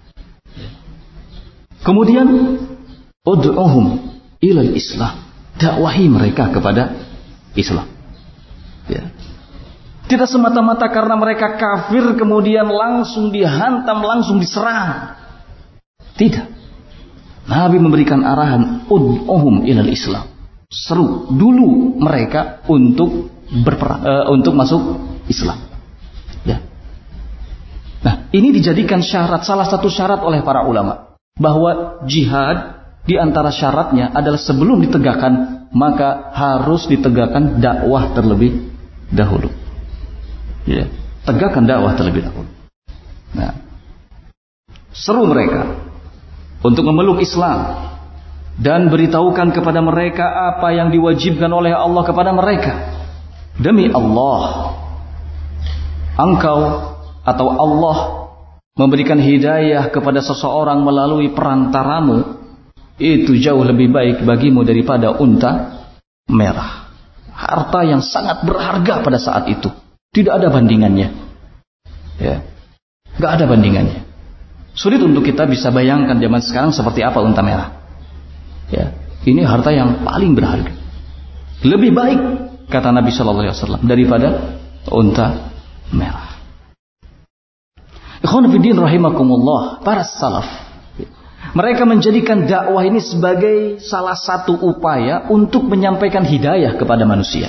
Kemudian ud'uhum ilal Islam, dakwahi mereka kepada Islam. Ya. Tidak semata-mata karena mereka kafir kemudian langsung dihantam, langsung diserang. Tidak. Nabi memberikan arahan, ud'uhum ilal Islam. Seru dulu mereka untuk berperang, uh, untuk masuk Islam. Ya. Nah, ini dijadikan syarat, salah satu syarat oleh para ulama, bahwa jihad di antara syaratnya adalah sebelum ditegakkan maka harus ditegakkan dakwah terlebih dahulu. Ya, tegakkan dakwah terlebih dahulu. Nah, seru mereka untuk memeluk Islam dan beritahukan kepada mereka apa yang diwajibkan oleh Allah kepada mereka. Demi Allah, engkau atau Allah memberikan hidayah kepada seseorang melalui perantaramu, itu jauh lebih baik bagimu daripada unta merah. Harta yang sangat berharga pada saat itu. Tidak ada bandingannya. Ya, nggak ada bandingannya. Sulit untuk kita bisa bayangkan zaman sekarang seperti apa unta merah. Ya, ini harta yang paling berharga. Lebih baik, kata Nabi Shallallahu Alaihi Wasallam, daripada unta merah. Ikhwan fillah rahimakumullah, para salaf, mereka menjadikan dakwah ini sebagai salah satu upaya untuk menyampaikan hidayah kepada manusia.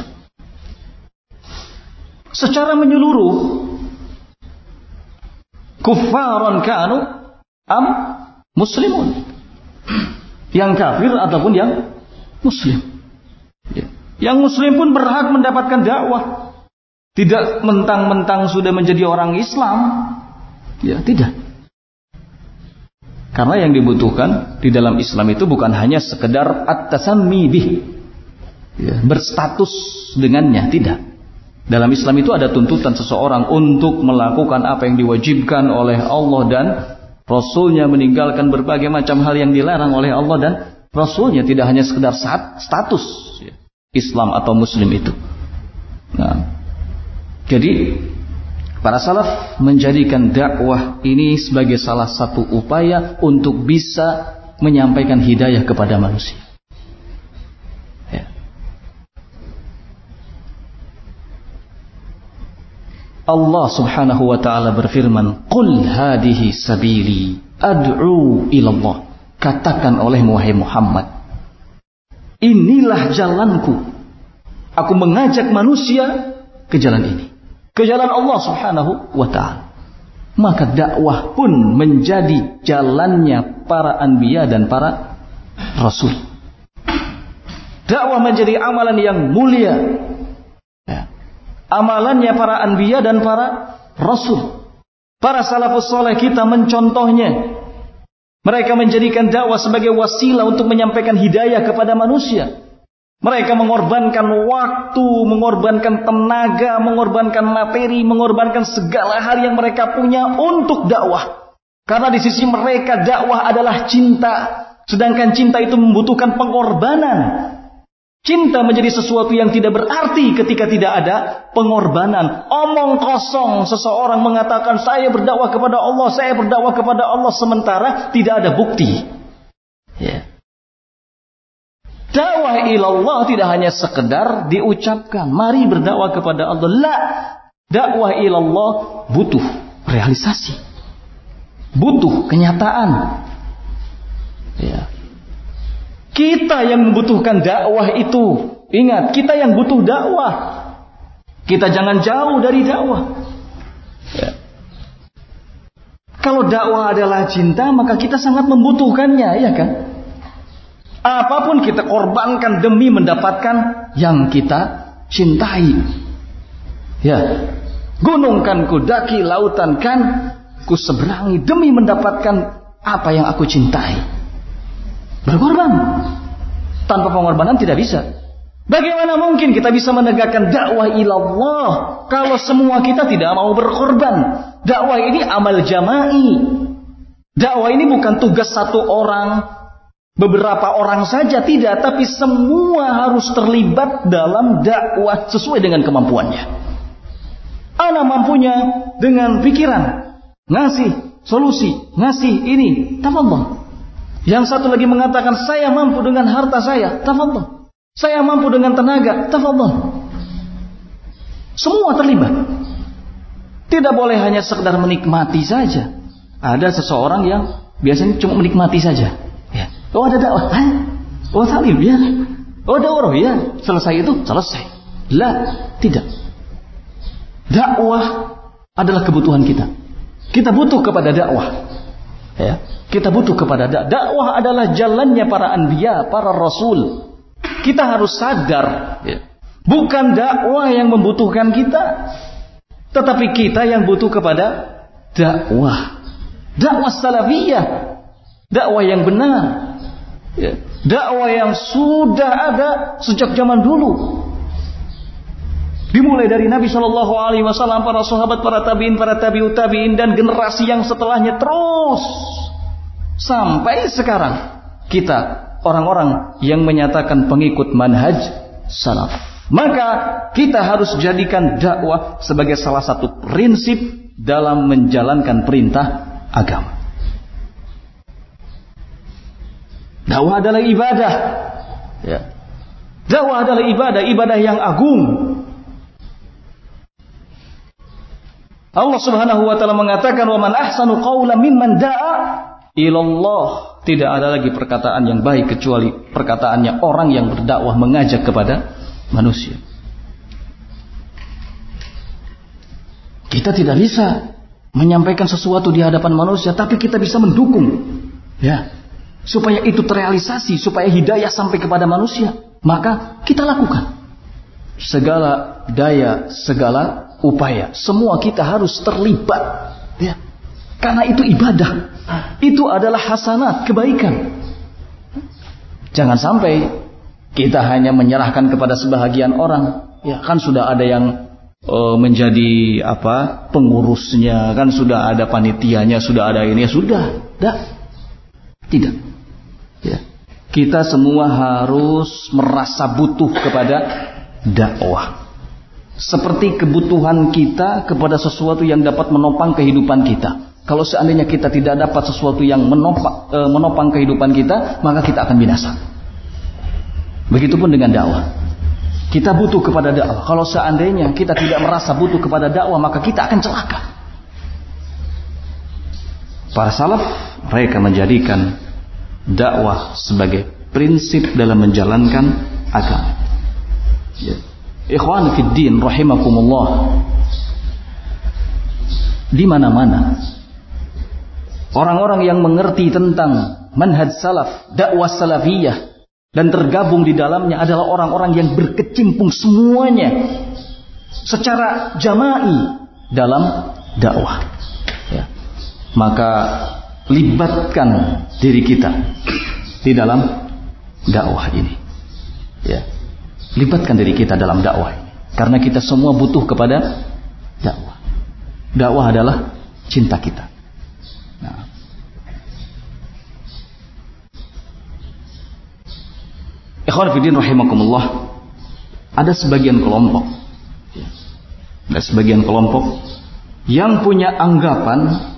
Secara menyeluruh, kuffaron kanu am muslimun, yang kafir ataupun yang muslim. Yang muslim pun berhak mendapatkan dakwah. Tidak mentang-mentang sudah menjadi orang Islam, ya tidak. Karena yang dibutuhkan di dalam Islam itu bukan hanya sekedar at-tasammi bih, ya, berstatus dengannya, tidak. Dalam Islam itu ada tuntutan seseorang untuk melakukan apa yang diwajibkan oleh Allah dan Rasulnya, meninggalkan berbagai macam hal yang dilarang oleh Allah dan Rasulnya, tidak hanya sekedar status Islam atau Muslim itu. Nah, jadi para salaf menjadikan dakwah ini sebagai salah satu upaya untuk bisa menyampaikan hidayah kepada manusia. Ya. Allah Subhanahu wa taala berfirman, "Qul hadhihi sabili ad'u ila Allah." Katakan oleh wahai Muhammad, inilah jalanku. Aku mengajak manusia ke jalan ini, ke jalan Allah Subhanahu wa taala. Maka dakwah pun menjadi jalannya para anbiya dan para rasul. Dakwah menjadi amalan yang mulia. Ya. Amalannya para anbiya dan para rasul. Para salafus saleh kita mencontohnya. Mereka menjadikan dakwah sebagai wasilah untuk menyampaikan hidayah kepada manusia. Mereka mengorbankan waktu, mengorbankan tenaga, mengorbankan materi, mengorbankan segala hal yang mereka punya untuk dakwah. Karena di sisi mereka dakwah adalah cinta. Sedangkan cinta itu membutuhkan pengorbanan. Cinta menjadi sesuatu yang tidak berarti ketika tidak ada pengorbanan. Omong kosong seseorang mengatakan saya berdakwah kepada Allah, saya berdakwah kepada Allah, sementara tidak ada bukti. Ya. Dakwah ilallah tidak hanya sekedar diucapkan, mari berdakwah kepada Allah. La, dakwah ilallah butuh realisasi, butuh kenyataan. Ya. Kita yang membutuhkan dakwah itu. Ingat, kita yang butuh dakwah. Kita jangan jauh dari dakwah. Ya. Kalau dakwah adalah cinta, maka kita sangat membutuhkannya, ya kan? Apapun kita korbankan demi mendapatkan yang kita cintai. Ya. Gunung kan ku daki, lautan kan ku seberangi demi mendapatkan apa yang aku cintai. Berkorban. Tanpa pengorbanan tidak bisa. Bagaimana mungkin kita bisa menegakkan dakwah ilallah kalau semua kita tidak mau berkorban? Dakwah ini amal jama'i. Dakwah ini bukan tugas satu orang, beberapa orang saja, tidak, tapi semua harus terlibat dalam dakwah sesuai dengan kemampuannya. Ana mampunya dengan pikiran, ngasih solusi, ngasih ini, tafadhol. Yang satu lagi mengatakan saya mampu dengan harta saya, tafadhol. Saya mampu dengan tenaga, tafadhol. Semua terlibat. Tidak boleh hanya sekedar menikmati saja. Ada seseorang yang biasanya cuma menikmati saja. Ya. Oh ada dakwah, oh salim, ya. Oh dakwah, ya. Selesai itu, selesai. La, tidak. Dakwah adalah kebutuhan kita. Kita butuh kepada dakwah. Ya. Kita butuh kepada dakwah. Dakwah adalah jalannya para anbiya, para rasul. Kita harus sadar, ya. Bukan dakwah yang membutuhkan kita, tetapi kita yang butuh kepada dakwah. Dakwah salafiyah, dakwah yang benar, ya. Dakwah yang sudah ada sejak zaman dulu. Dimulai dari Nabi Shallallahu Alaihi Wasallam, para sahabat, para tabiin, para tabiut tabiin, dan generasi yang setelahnya terus sampai sekarang kita orang-orang yang menyatakan pengikut manhaj salaf. Maka kita harus jadikan dakwah sebagai salah satu prinsip dalam menjalankan perintah agama. Dakwah adalah ibadah. Ya. Dakwah adalah ibadah, ibadah yang agung. Allah Subhanahu wa taala mengatakan, "Wa man ahsanu qawlan mimman da'a ilallah." Tidak ada lagi perkataan yang baik kecuali perkataannya orang yang berdakwah mengajak kepada manusia. Kita tidak bisa menyampaikan sesuatu di hadapan manusia, tapi kita bisa mendukung, ya, supaya itu terrealisasi, supaya hidayah sampai kepada manusia. Maka kita lakukan segala daya, segala upaya. Semua kita harus terlibat, ya. Karena itu ibadah. Itu adalah hasanat, kebaikan. Jangan sampai kita hanya menyerahkan kepada sebahagian orang. Ya kan sudah ada yang uh, menjadi apa pengurusnya, kan sudah ada panitianya, sudah ada ini, ya sudah, dah. Tidak. Ya. Kita semua harus merasa butuh kepada dakwah. Seperti kebutuhan kita kepada sesuatu yang dapat menopang kehidupan kita. Kalau seandainya kita tidak dapat sesuatu yang menopang, e, menopang kehidupan kita, maka kita akan binasa. Begitupun dengan dakwah. Kita butuh kepada dakwah. Kalau seandainya kita tidak merasa butuh kepada dakwah, maka kita akan celaka. Para salaf, mereka menjadikan dakwah sebagai prinsip dalam menjalankan agama. Ya. Ikhwan fiddin rahimakumullah. Di mana-mana orang-orang yang mengerti tentang manhaj salaf, dakwah salafiyah dan tergabung di dalamnya adalah orang-orang yang berkecimpung semuanya secara jama'i dalam dakwah. Ya. Maka libatkan diri kita di dalam dakwah ini. Ya. Libatkan diri kita dalam dakwah ini. Karena kita semua butuh kepada dakwah. Dakwah adalah cinta kita. Nah. Ikhwan fillah rahimakumullah. Ada sebagian kelompok. Ada sebagian kelompok yang punya anggapan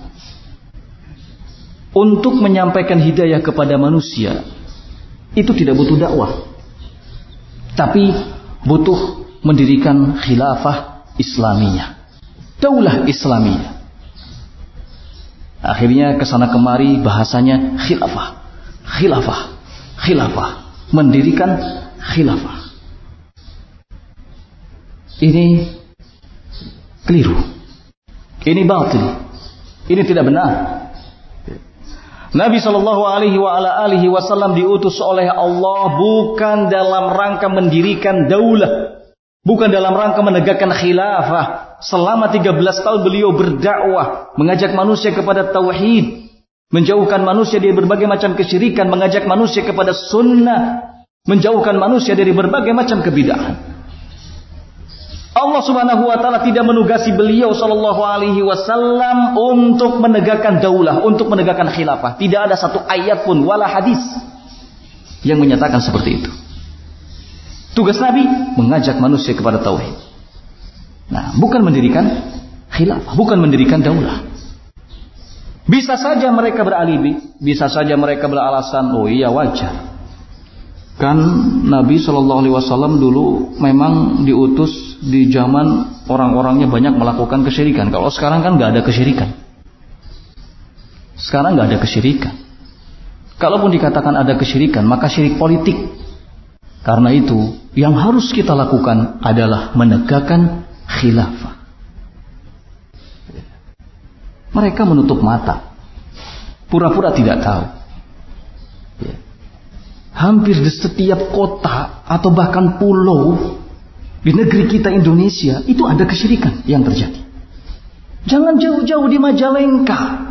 untuk menyampaikan hidayah kepada manusia itu tidak butuh dakwah. Tapi butuh mendirikan khilafah Islamiyah, daulah Islamiyah. Akhirnya kesana kemari bahasanya khilafah, khilafah, khilafah, mendirikan khilafah. Ini keliru, ini batil, ini tidak benar. Nabi Shallallahu Alaihi Wasallam diutus oleh Allah bukan dalam rangka mendirikan daulah, bukan dalam rangka menegakkan khilafah. Selama tiga belas tahun beliau berdakwah, mengajak manusia kepada tauhid, menjauhkan manusia dari berbagai macam kesyirikan, mengajak manusia kepada sunnah, menjauhkan manusia dari berbagai macam kebid'ahan. Allah Subhanahu wa taala tidak menugasi beliau sallallahu alaihi wasallam untuk menegakkan daulah, untuk menegakkan khilafah. Tidak ada satu ayat pun wala hadis yang menyatakan seperti itu. Tugas Nabi mengajak manusia kepada tauhid. Nah, bukan mendirikan khilafah, bukan mendirikan daulah. Bisa saja mereka beralibi, bisa saja mereka beralasan, oh iya wajar. Kan Nabi Shallallahu Alaihi Wasallam dulu memang diutus di zaman orang-orangnya banyak melakukan kesyirikan. Kalau sekarang kan nggak ada kesyirikan. Sekarang nggak ada kesyirikan. Kalaupun dikatakan ada kesyirikan, maka syirik politik. Karena itu, yang harus kita lakukan adalah menegakkan khilafah. Mereka menutup mata, pura-pura tidak tahu. Hampir di setiap kota atau bahkan pulau di negeri kita Indonesia itu ada kesyirikan yang terjadi. Jangan jauh-jauh di Majalengka.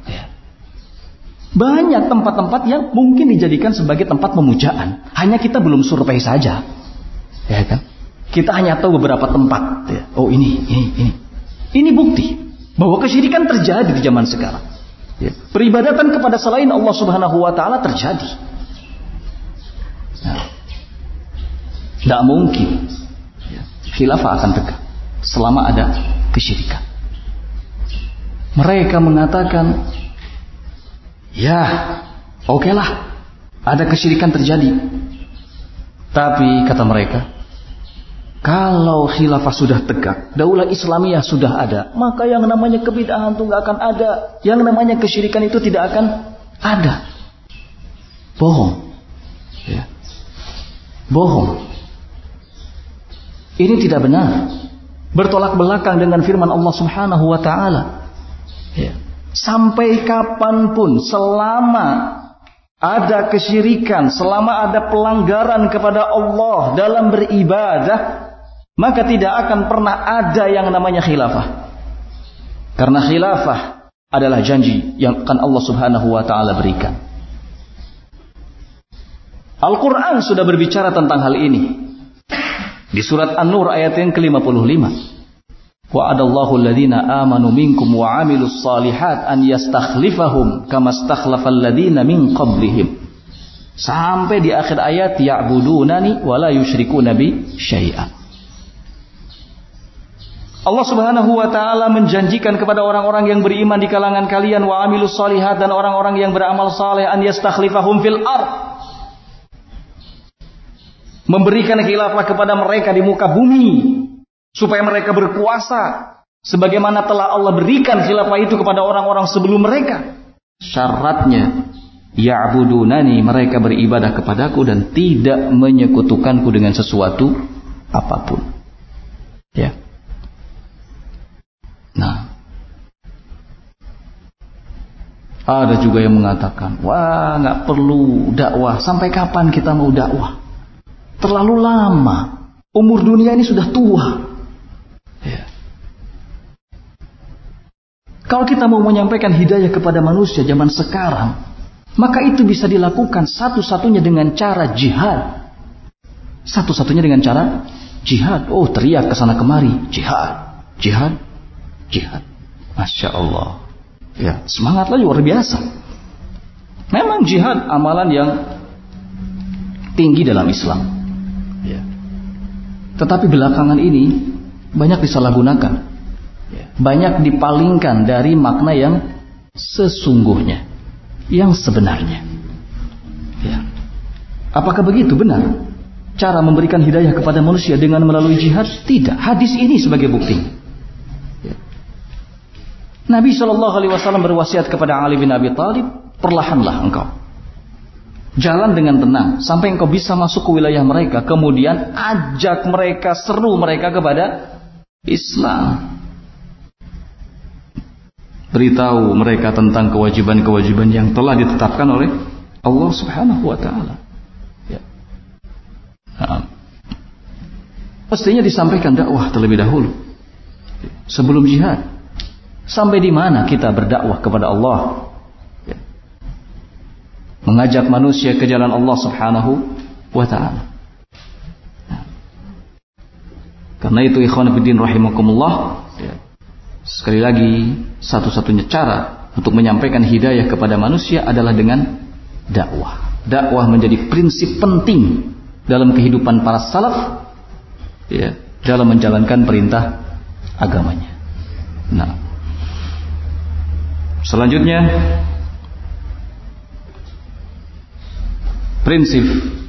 Banyak tempat-tempat yang mungkin dijadikan sebagai tempat pemujaan. Hanya kita belum survei saja. Ya kan? Kita hanya tahu beberapa tempat. Ya. Oh ini, ini, ini. Ini bukti bahwa kesyirikan terjadi di zaman sekarang. Ya. Peribadatan kepada selain Allah Subhanahu wa taala terjadi. Nah, tidak mungkin ya, khilafah akan tegak selama ada kesyirikan. Mereka mengatakan, ya, oke okay lah, ada kesyirikan terjadi. Tapi kata mereka, kalau khilafah sudah tegak, daulah Islamiyah sudah ada, maka yang namanya kebid'ahan itu nggak akan ada, yang namanya kesyirikan itu tidak akan ada. Bohong, ya. Bohong. Ini tidak benar. Bertolak belakang dengan firman Allah Subhanahu wa taala. Ya. Sampai kapanpun, selama ada kesyirikan, selama ada pelanggaran kepada Allah dalam beribadah, maka tidak akan pernah ada yang namanya khilafah. Karena khilafah adalah janji yang akan Allah Subhanahu wa taala berikan. Al-Quran sudah berbicara tentang hal ini. Di surat An-Nur ayat yang ke lima puluh lima. Wa'adallahu alladhina amanu minkum wa 'amilus shalihat an yastakhlifahum kama stakhlafal ladzina min qablihim. Sampai di akhir ayat ya'budunani wa la yusyrikuna bi syai'an. Allah Subhanahu wa taala menjanjikan kepada orang-orang yang beriman di kalangan kalian wa 'amilus shalihat, dan orang-orang yang beramal saleh, an yastakhlifahum fil ardh, memberikan khilafah kepada mereka di muka bumi, supaya mereka berkuasa sebagaimana telah Allah berikan khilafah itu kepada orang-orang sebelum mereka. Syaratnya ya'budunani, mereka beribadah kepadaku dan tidak menyekutukanku dengan sesuatu apapun. Ya. Nah, ada juga yang mengatakan, wah, nggak perlu dakwah. Sampai kapan kita mau dakwah? Terlalu lama. Umur dunia ini sudah tua. Ya. Kalau kita mau menyampaikan hidayah kepada manusia zaman sekarang, maka itu bisa dilakukan satu-satunya dengan cara jihad. Satu-satunya dengan cara jihad. Oh, teriak ke sana kemari, jihad, jihad, jihad. Masya Allah. Ya, semangatlah luar biasa. Memang jihad amalan yang tinggi dalam Islam. Ya. Tetapi belakangan ini banyak disalahgunakan. Ya. Banyak dipalingkan dari makna yang sesungguhnya, yang sebenarnya. Ya. Apakah begitu benar cara memberikan hidayah kepada manusia dengan melalui jihad? Tidak. Hadis ini sebagai bukti. Ya. Nabi shallallahu alaihi wasallam berwasiat kepada Ali bin Abi Thalib, perlahanlah engkau jalan dengan tenang sampai engkau bisa masuk ke wilayah mereka, kemudian ajak mereka, seru mereka kepada Islam. Beritahu mereka tentang kewajiban-kewajiban yang telah ditetapkan oleh Allah Subhanahu wa taala. Ya. Nah, pastinya disampaikan dakwah terlebih dahulu sebelum jihad. Sampai di mana kita berdakwah kepada Allah? Ya. Mengajak manusia ke jalan Allah Subhanahu wa taala. Nah. Karena itu ikhwan fillah rahimakumullah, ya. Sekali lagi, satu-satunya cara untuk menyampaikan hidayah kepada manusia adalah dengan dakwah. Dakwah menjadi prinsip penting dalam kehidupan para salaf, ya, dalam menjalankan perintah agamanya. Nah, selanjutnya prinsip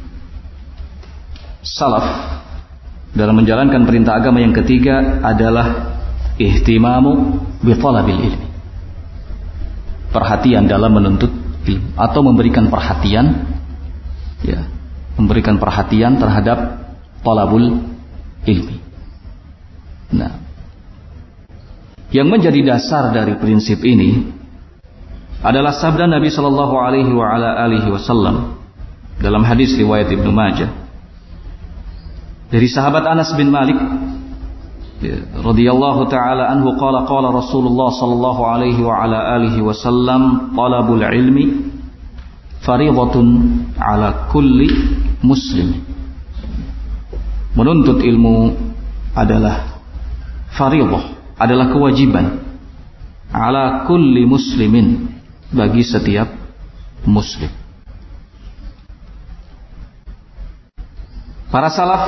salaf dalam menjalankan perintah agama yang ketiga adalah ihtimamu bi talabil ilmi. Perhatian dalam menuntut ilmu, atau memberikan perhatian, ya, memberikan perhatian terhadap talabul ilmi. Nah, yang menjadi dasar dari prinsip ini adalah sabda Nabi sallallahu alaihi wa ala alihi wasallam dalam hadis riwayat Ibnu Majah dari sahabat Anas bin Malik radhiyallahu taala anhu qala qala Rasulullah sallallahu alaihi wa ala alihi wasallam talabul ilmi fariidatun ala kulli muslim. Menuntut ilmu adalah fariidah, adalah kewajiban ala kulli muslimin, bagi setiap muslim. Para salaf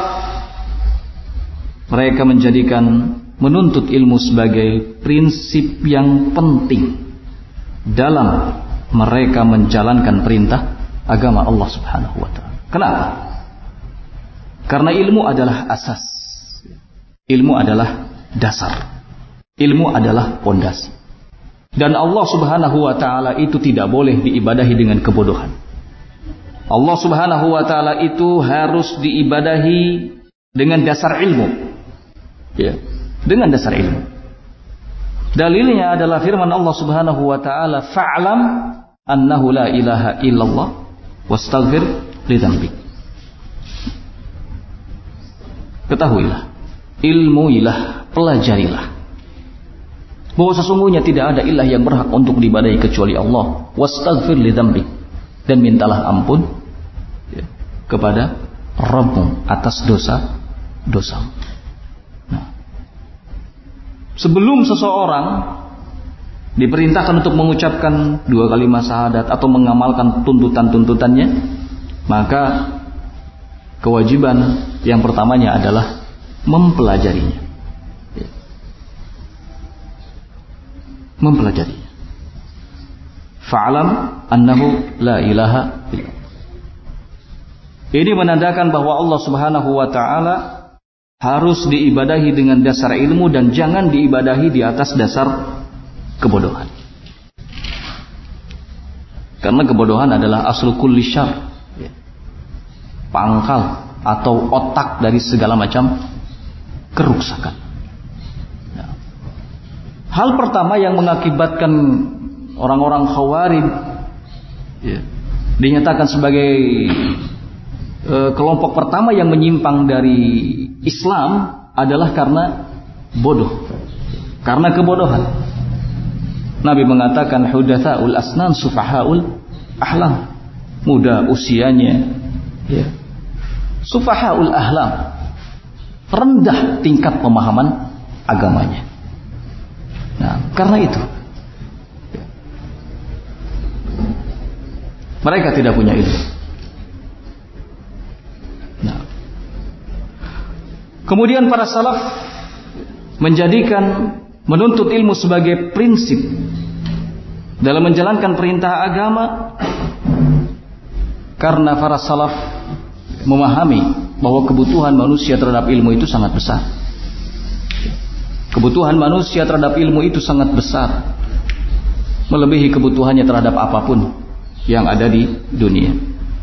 mereka menjadikan menuntut ilmu sebagai prinsip yang penting dalam mereka menjalankan perintah agama Allah Subhanahu wa taala. Kenapa? Karena ilmu adalah asas. Ilmu adalah dasar. Ilmu adalah pondasi. Dan Allah Subhanahu wa taala itu tidak boleh diibadahi dengan kebodohan. Allah Subhanahu wa taala itu harus diibadahi dengan dasar ilmu. Ya, dengan dasar ilmu. Dalilnya adalah firman Allah Subhanahu wa taala, fa'lam annahu la ilaha illallah wastaghfir li dzambik. Ketahuilah, ilmuilah, pelajarilah bahwa sesungguhnya tidak ada ilah yang berhak untuk diibadahi kecuali Allah, wastaghfir li dzambik, dan mintalah ampun, ya, kepada Rabbmu atas dosa-dosamu. sebelum seseorang diperintahkan untuk mengucapkan dua kalimat syahadat atau mengamalkan tuntutan-tuntutannya, maka kewajiban yang pertamanya adalah mempelajarinya. Mempelajarinya. Fa'alam annahu la ilaha illallah. Ini menandakan bahwa Allah Subhanahu wa taala harus diibadahi dengan dasar ilmu dan jangan diibadahi di atas dasar kebodohan. Karena kebodohan adalah aslu kulli syarr, pangkal atau otak dari segala macam kerusakan. Hal pertama yang mengakibatkan orang-orang Khawarij ya, dinyatakan sebagai e, kelompok pertama yang menyimpang dari Islam adalah karena bodoh, karena kebodohan. Nabi mengatakan hudatsaul asnan sufahaul ahlam, muda usianya ya, sufahaul ahlam, rendah tingkat pemahaman agamanya. Nah, karena itu mereka tidak punya ilmu. Nah, kemudian para salaf menjadikan menuntut ilmu sebagai prinsip dalam menjalankan perintah agama, karena para salaf memahami bahwa kebutuhan manusia terhadap ilmu itu sangat besar. Kebutuhan manusia terhadap ilmu itu sangat besar, melebihi kebutuhannya terhadap apapun yang ada di dunia.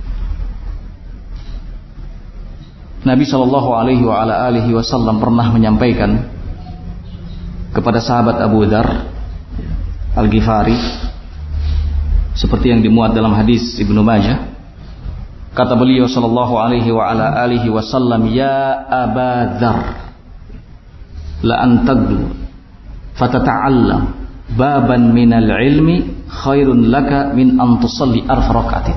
Nabi Shallallahu Alaihi Wasallam pernah menyampaikan kepada sahabat Abu Dzar Al-Ghifari, seperti yang dimuat dalam hadis Ibnu Majah. Kata beliau Shallallahu Alaihi Wasallam, ya Aba Dzar, la antagdu fatata'allam baban minal ilmi khairun laka min an tusalli arfa rakaatin.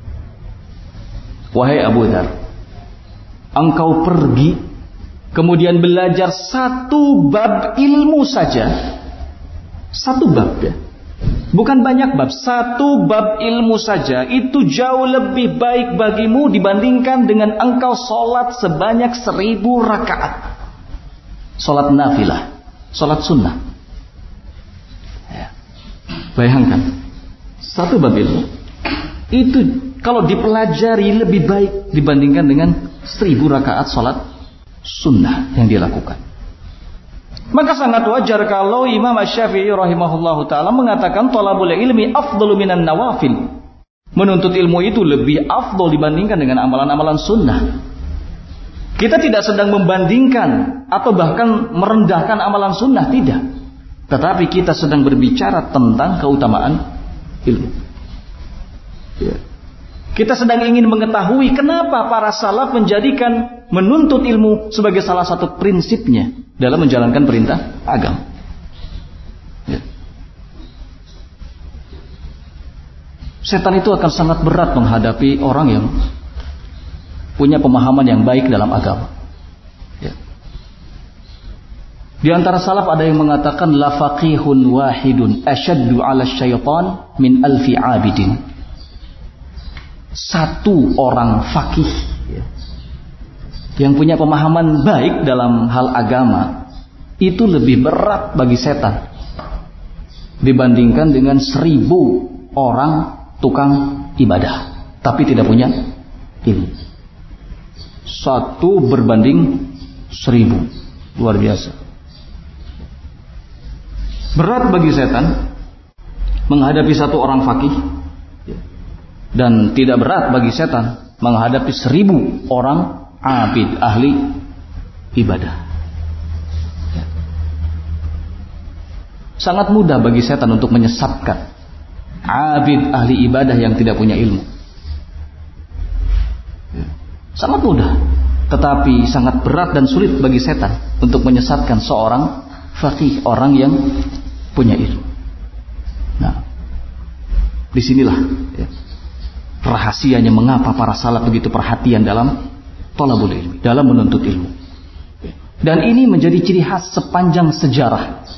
Wahai Abu Dzar, engkau pergi kemudian belajar satu bab ilmu saja, satu bab ya, bukan banyak bab, satu bab ilmu saja itu jauh lebih baik bagimu dibandingkan dengan engkau sholat sebanyak seribu rakaat, sholat nafilah, sholat sunnah ya. Bayangkan, satu bab ilmu itu kalau dipelajari lebih baik dibandingkan dengan seribu rakaat sholat sunnah yang dilakukan. Maka sangat wajar kalau Imam Asy-Syafi'i rahimahullahu ta'ala mengatakan thalabul ilmi afdalu minan nawafil. Menuntut ilmu itu lebih afdal dibandingkan dengan amalan-amalan sunnah. Kita tidak sedang membandingkan atau bahkan merendahkan amalan sunnah, tidak. Tetapi kita sedang berbicara tentang keutamaan ilmu ya. Kita sedang ingin mengetahui kenapa para salaf menjadikan menuntut ilmu sebagai salah satu prinsipnya dalam menjalankan perintah agama. Ya. Setan itu akan sangat berat menghadapi orang yang punya pemahaman yang baik dalam agama. Ya. Di antara salaf ada yang mengatakan la faqihun wahidun asyaddu 'ala syaitan min alfi 'abidin. Satu orang fakih ya, yang punya pemahaman baik dalam hal agama itu lebih berat bagi setan dibandingkan dengan seribu orang tukang ibadah tapi tidak punya ilmu. Satu berbanding seribu, luar biasa. Berat bagi setan menghadapi satu orang fakih, dan tidak berat bagi setan menghadapi seribu orang abid, ahli ibadah. Sangat mudah bagi setan untuk menyesatkan abid, ahli ibadah yang tidak punya ilmu. Sangat mudah, tetapi sangat berat dan sulit bagi setan untuk menyesatkan seorang faqih, orang yang punya ilmu. Nah, disinilah ya, rahasianya mengapa para salaf begitu perhatian dalam thalabul ilmi, dalam menuntut ilmu. Dan ini menjadi ciri khas sepanjang sejarah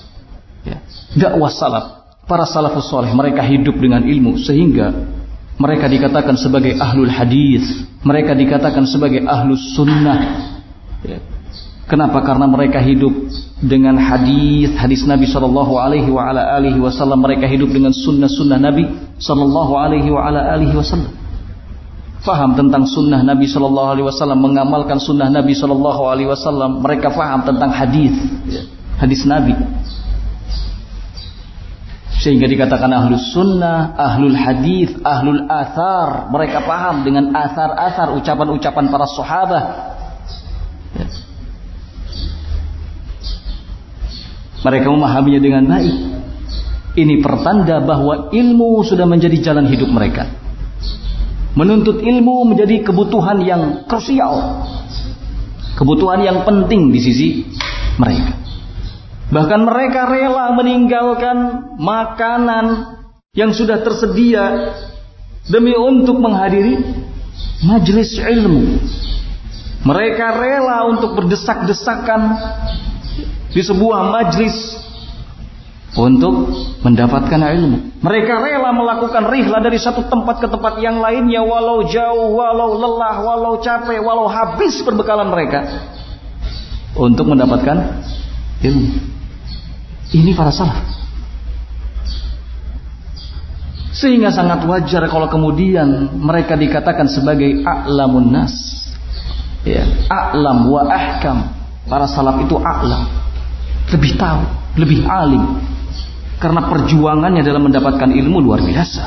dakwah salaf, para salafus saleh, mereka hidup dengan ilmu sehingga mereka dikatakan sebagai ahlul hadis, mereka dikatakan sebagai ahlus sunnah. Ya. Kenapa? Karena mereka hidup dengan hadis hadis Nabi Shallallahu Alaihi Wasallam. Mereka hidup dengan sunnah-sunnah Nabi Shallallahu Alaihi Wasallam. Faham tentang sunnah Nabi Shallallahu Alaihi Wasallam, mengamalkan sunnah Nabi Shallallahu Alaihi Wasallam. Mereka faham tentang hadis, hadis Nabi. Sehingga dikatakan ahlus sunnah, ahlul hadis, ahlul athar. Mereka paham dengan athar-athar, ucapan-ucapan para sahabat. Mereka memahaminya dengan baik. Ini pertanda bahwa ilmu sudah menjadi jalan hidup mereka. Menuntut ilmu menjadi kebutuhan yang krusial, kebutuhan yang penting di sisi mereka. Bahkan mereka rela meninggalkan makanan yang sudah tersedia demi untuk menghadiri majelis ilmu. Mereka rela untuk berdesak-desakan di sebuah majelis untuk mendapatkan ilmu. Mereka rela melakukan rihlah dari satu tempat ke tempat yang lainnya, walau jauh, walau lelah, walau capek, walau habis perbekalan mereka untuk mendapatkan ilmu. Ini para salaf. Sehingga sangat wajar kalau kemudian mereka dikatakan sebagai a'lamun nas. Ya, a'lam wa ahkam. Para salaf itu a'lam, lebih tahu, lebih alim, karena perjuangannya dalam mendapatkan ilmu luar biasa.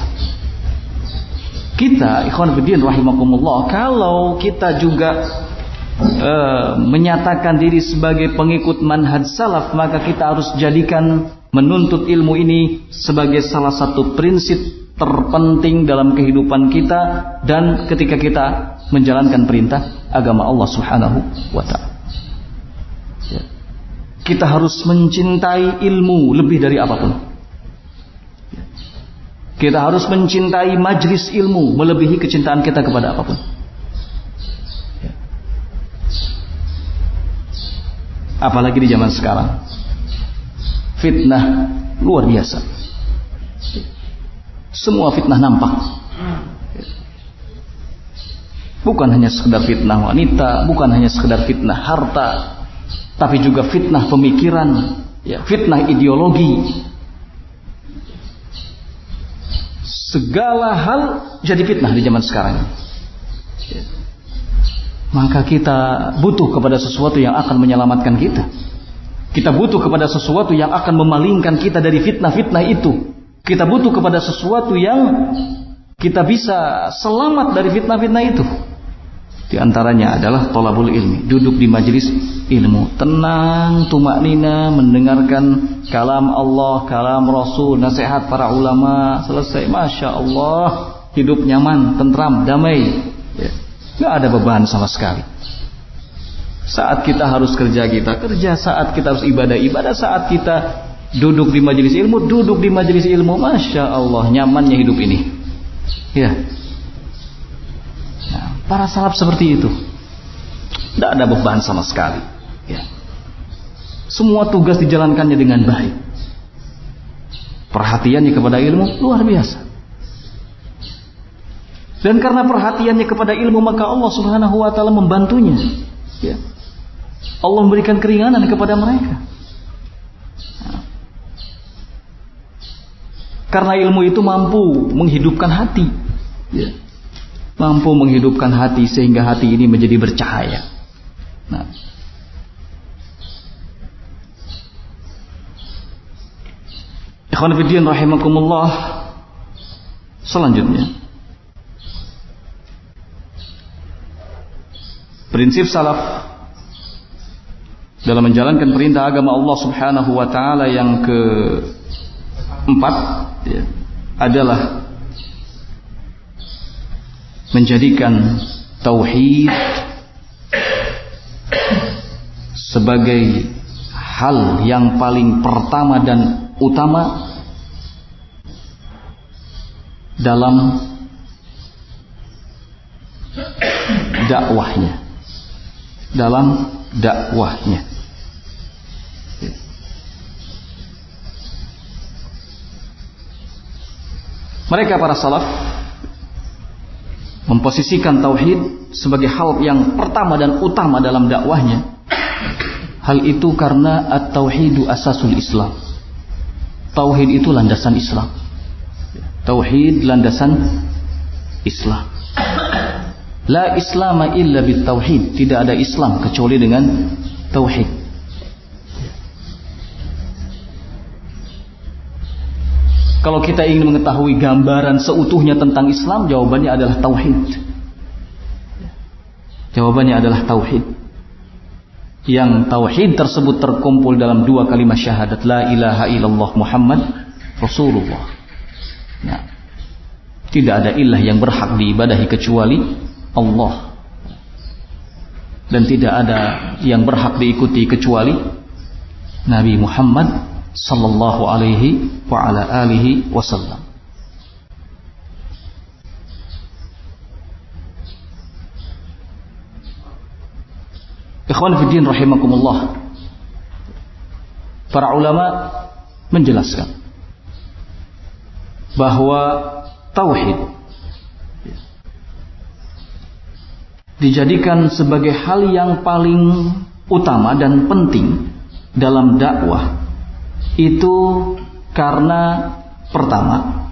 Kita, ikhwan fillah rahimakumullah, kalau kita juga e, menyatakan diri sebagai pengikut manhaj salaf, maka kita harus jadikan menuntut ilmu ini sebagai salah satu prinsip terpenting dalam kehidupan kita dan ketika kita menjalankan perintah agama Allah Subhanahu wa ta'ala. Kita harus mencintai ilmu lebih dari apapun. Kita harus mencintai majlis ilmu melebihi kecintaan kita kepada apapun. Apalagi di zaman sekarang, fitnah luar biasa. Semua fitnah nampak. Bukan hanya sekedar fitnah wanita, bukan hanya sekedar fitnah harta, tapi juga fitnah pemikiran, ya, fitnah ideologi. Segala hal jadi fitnah di zaman sekarang. Ya. Maka kita butuh kepada sesuatu yang akan menyelamatkan kita. Kita butuh kepada sesuatu yang akan memalingkan kita dari fitnah-fitnah itu. Kita butuh kepada sesuatu yang kita bisa selamat dari fitnah-fitnah itu. Di antaranya adalah thalabul ilmi, duduk di majelis ilmu, tenang, tumaknina, mendengarkan kalam Allah, kalam Rasul, nasihat para ulama, selesai, masya Allah, hidup nyaman, tentram, damai, ya. Gak ada beban sama sekali. Saat kita harus kerja kita kerja, saat kita harus ibadah ibadah, saat kita duduk di majelis ilmu, duduk di majelis ilmu, masya Allah, nyamannya hidup ini, ya. Para salaf seperti itu, tidak ada beban sama sekali, ya. Semua tugas dijalankannya dengan baik. Perhatiannya kepada ilmu luar biasa. Dan karena perhatiannya kepada ilmu, maka Allah Subhanahu wa ta'ala membantunya, ya. Allah memberikan keringanan kepada mereka. Karena ilmu itu mampu menghidupkan hati, ya. Mampu menghidupkan hati sehingga hati ini menjadi bercahaya. Nah, ikhwan fillah rahimakumullah, selanjutnya prinsip salaf dalam menjalankan perintah agama Allah Subhanahu wa ta'ala yang keempat, ya, adalah menjadikan tauhid sebagai hal yang paling pertama dan utama dalam dakwahnya, dalam dakwahnya. Mereka para salaf memposisikan tauhid sebagai hal yang pertama dan utama dalam dakwahnya. Hal itu karena at-tauhidu asasul Islam. Tauhid itu landasan Islam. Tauhid landasan Islam. La islama illa bit tauhid. Tidak ada Islam kecuali dengan tauhid. Kalau kita ingin mengetahui gambaran seutuhnya tentang Islam, jawabannya adalah tauhid. Jawabannya adalah tauhid. Yang tauhid tersebut terkumpul dalam dua kalimat syahadat, la ilaha illallah Muhammad Rasulullah. Nah, tidak ada ilah yang berhak diibadahi kecuali Allah. Dan tidak ada yang berhak diikuti kecuali Nabi Muhammad sallallahu alaihi wa ala alihi wasallam. Ikhwan fiddin rahimakumullah. Para ulama menjelaskan bahwa tauhid dijadikan sebagai hal yang paling utama dan penting dalam dakwah itu karena pertama,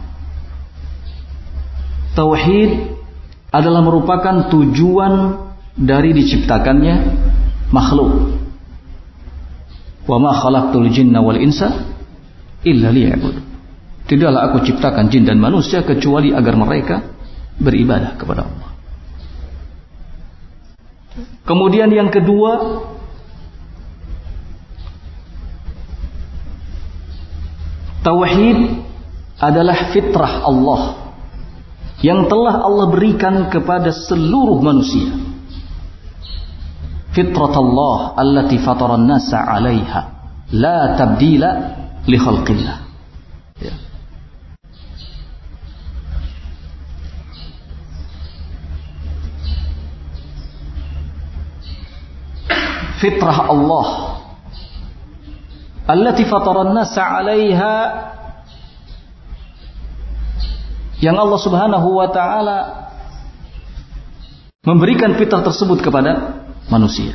tauhid adalah merupakan tujuan dari diciptakannya makhluk. Wa ma khalaqtul jinna wal insa illa liya'budun. Tidaklah aku ciptakan jin dan manusia kecuali agar mereka beribadah kepada Allah. Kemudian yang kedua, tauhid adalah fitrah Allah yang telah Allah berikan kepada seluruh manusia. Fitrat Allah allati fataran nasa 'alaiha la tabdila li khalqillah. Ya. Fitrah Allah allati fataran nasa 'alaiha, yang Allah Subhanahu wa taala memberikan fitrah tersebut kepada manusia.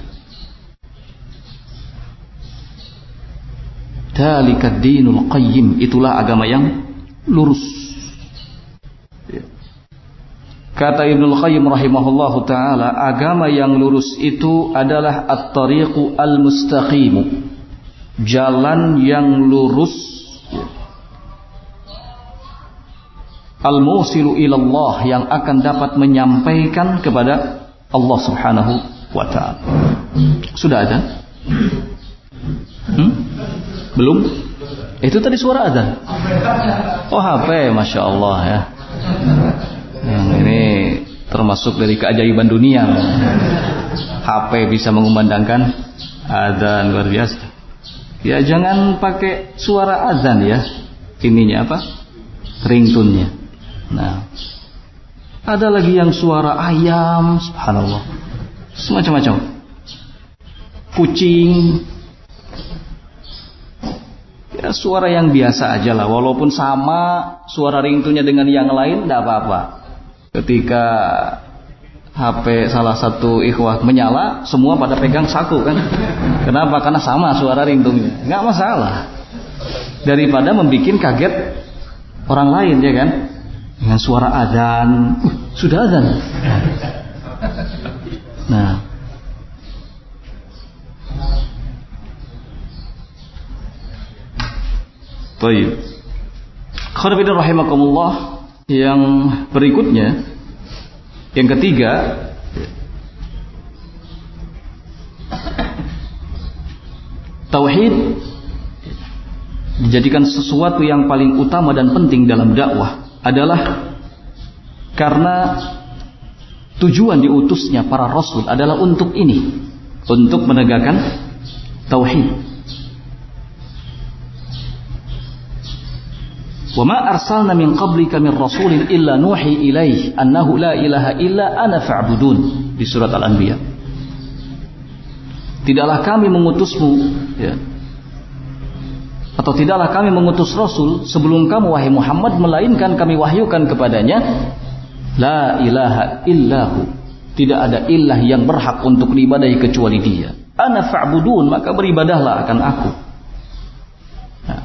Dalikad dinul qayyim, itulah agama yang lurus. Kata Ibnul Qayyim rahimahullahu taala, agama yang lurus itu adalah at-tariqu al-mustaqimu, jalan yang lurus, al-musilu ilallah, yang akan dapat menyampaikan kepada Allah Subhanahu wa ta'ala. Sudah ada? Hmm? Belum? Itu tadi suara azan. Oh, H P, Masya Allah ya. Yang ini termasuk dari keajaiban dunia. H P bisa mengumandangkan azan, luar biasa. Ya jangan pakai suara azan ya. Ininya apa? Ringtone-nya. Nah, ada lagi yang suara ayam, subhanallah, semacam-macam, kucing. Ya suara yang biasa aja lah, walaupun sama suara ringtone-nya dengan yang lain, tidak apa-apa. Ketika H P salah satu ikhwah menyala, semua pada pegang saku kan? Kenapa? Karena sama suara ringtone-nya, nggak masalah. Daripada membuat kaget orang lain, ya kan? Dengan suara azan, uh, sudah azan. Nah, baik. Khairuddin rahimakumullah, yang berikutnya, yang ketiga, tauhid dijadikan sesuatu yang paling utama dan penting dalam dakwah adalah karena tujuan diutusnya para rasul adalah untuk ini, untuk menegakkan tauhid. Wa ma arsalna min qablika min rasulin illa nuhi ilaihi annahu la ilaha illa ana fa'budun, di surat Al-Anbiya. Tidaklah kami mengutusmu ya, Atau tidaklah kami mengutus Rasul sebelum kamu wahai Muhammad, melainkan kami wahyukan kepadanya, la ilaha illahu, tidak ada ilah yang berhak untuk diibadahi kecuali Dia. Ana fa'budun, maka beribadahlah akan aku. Nah.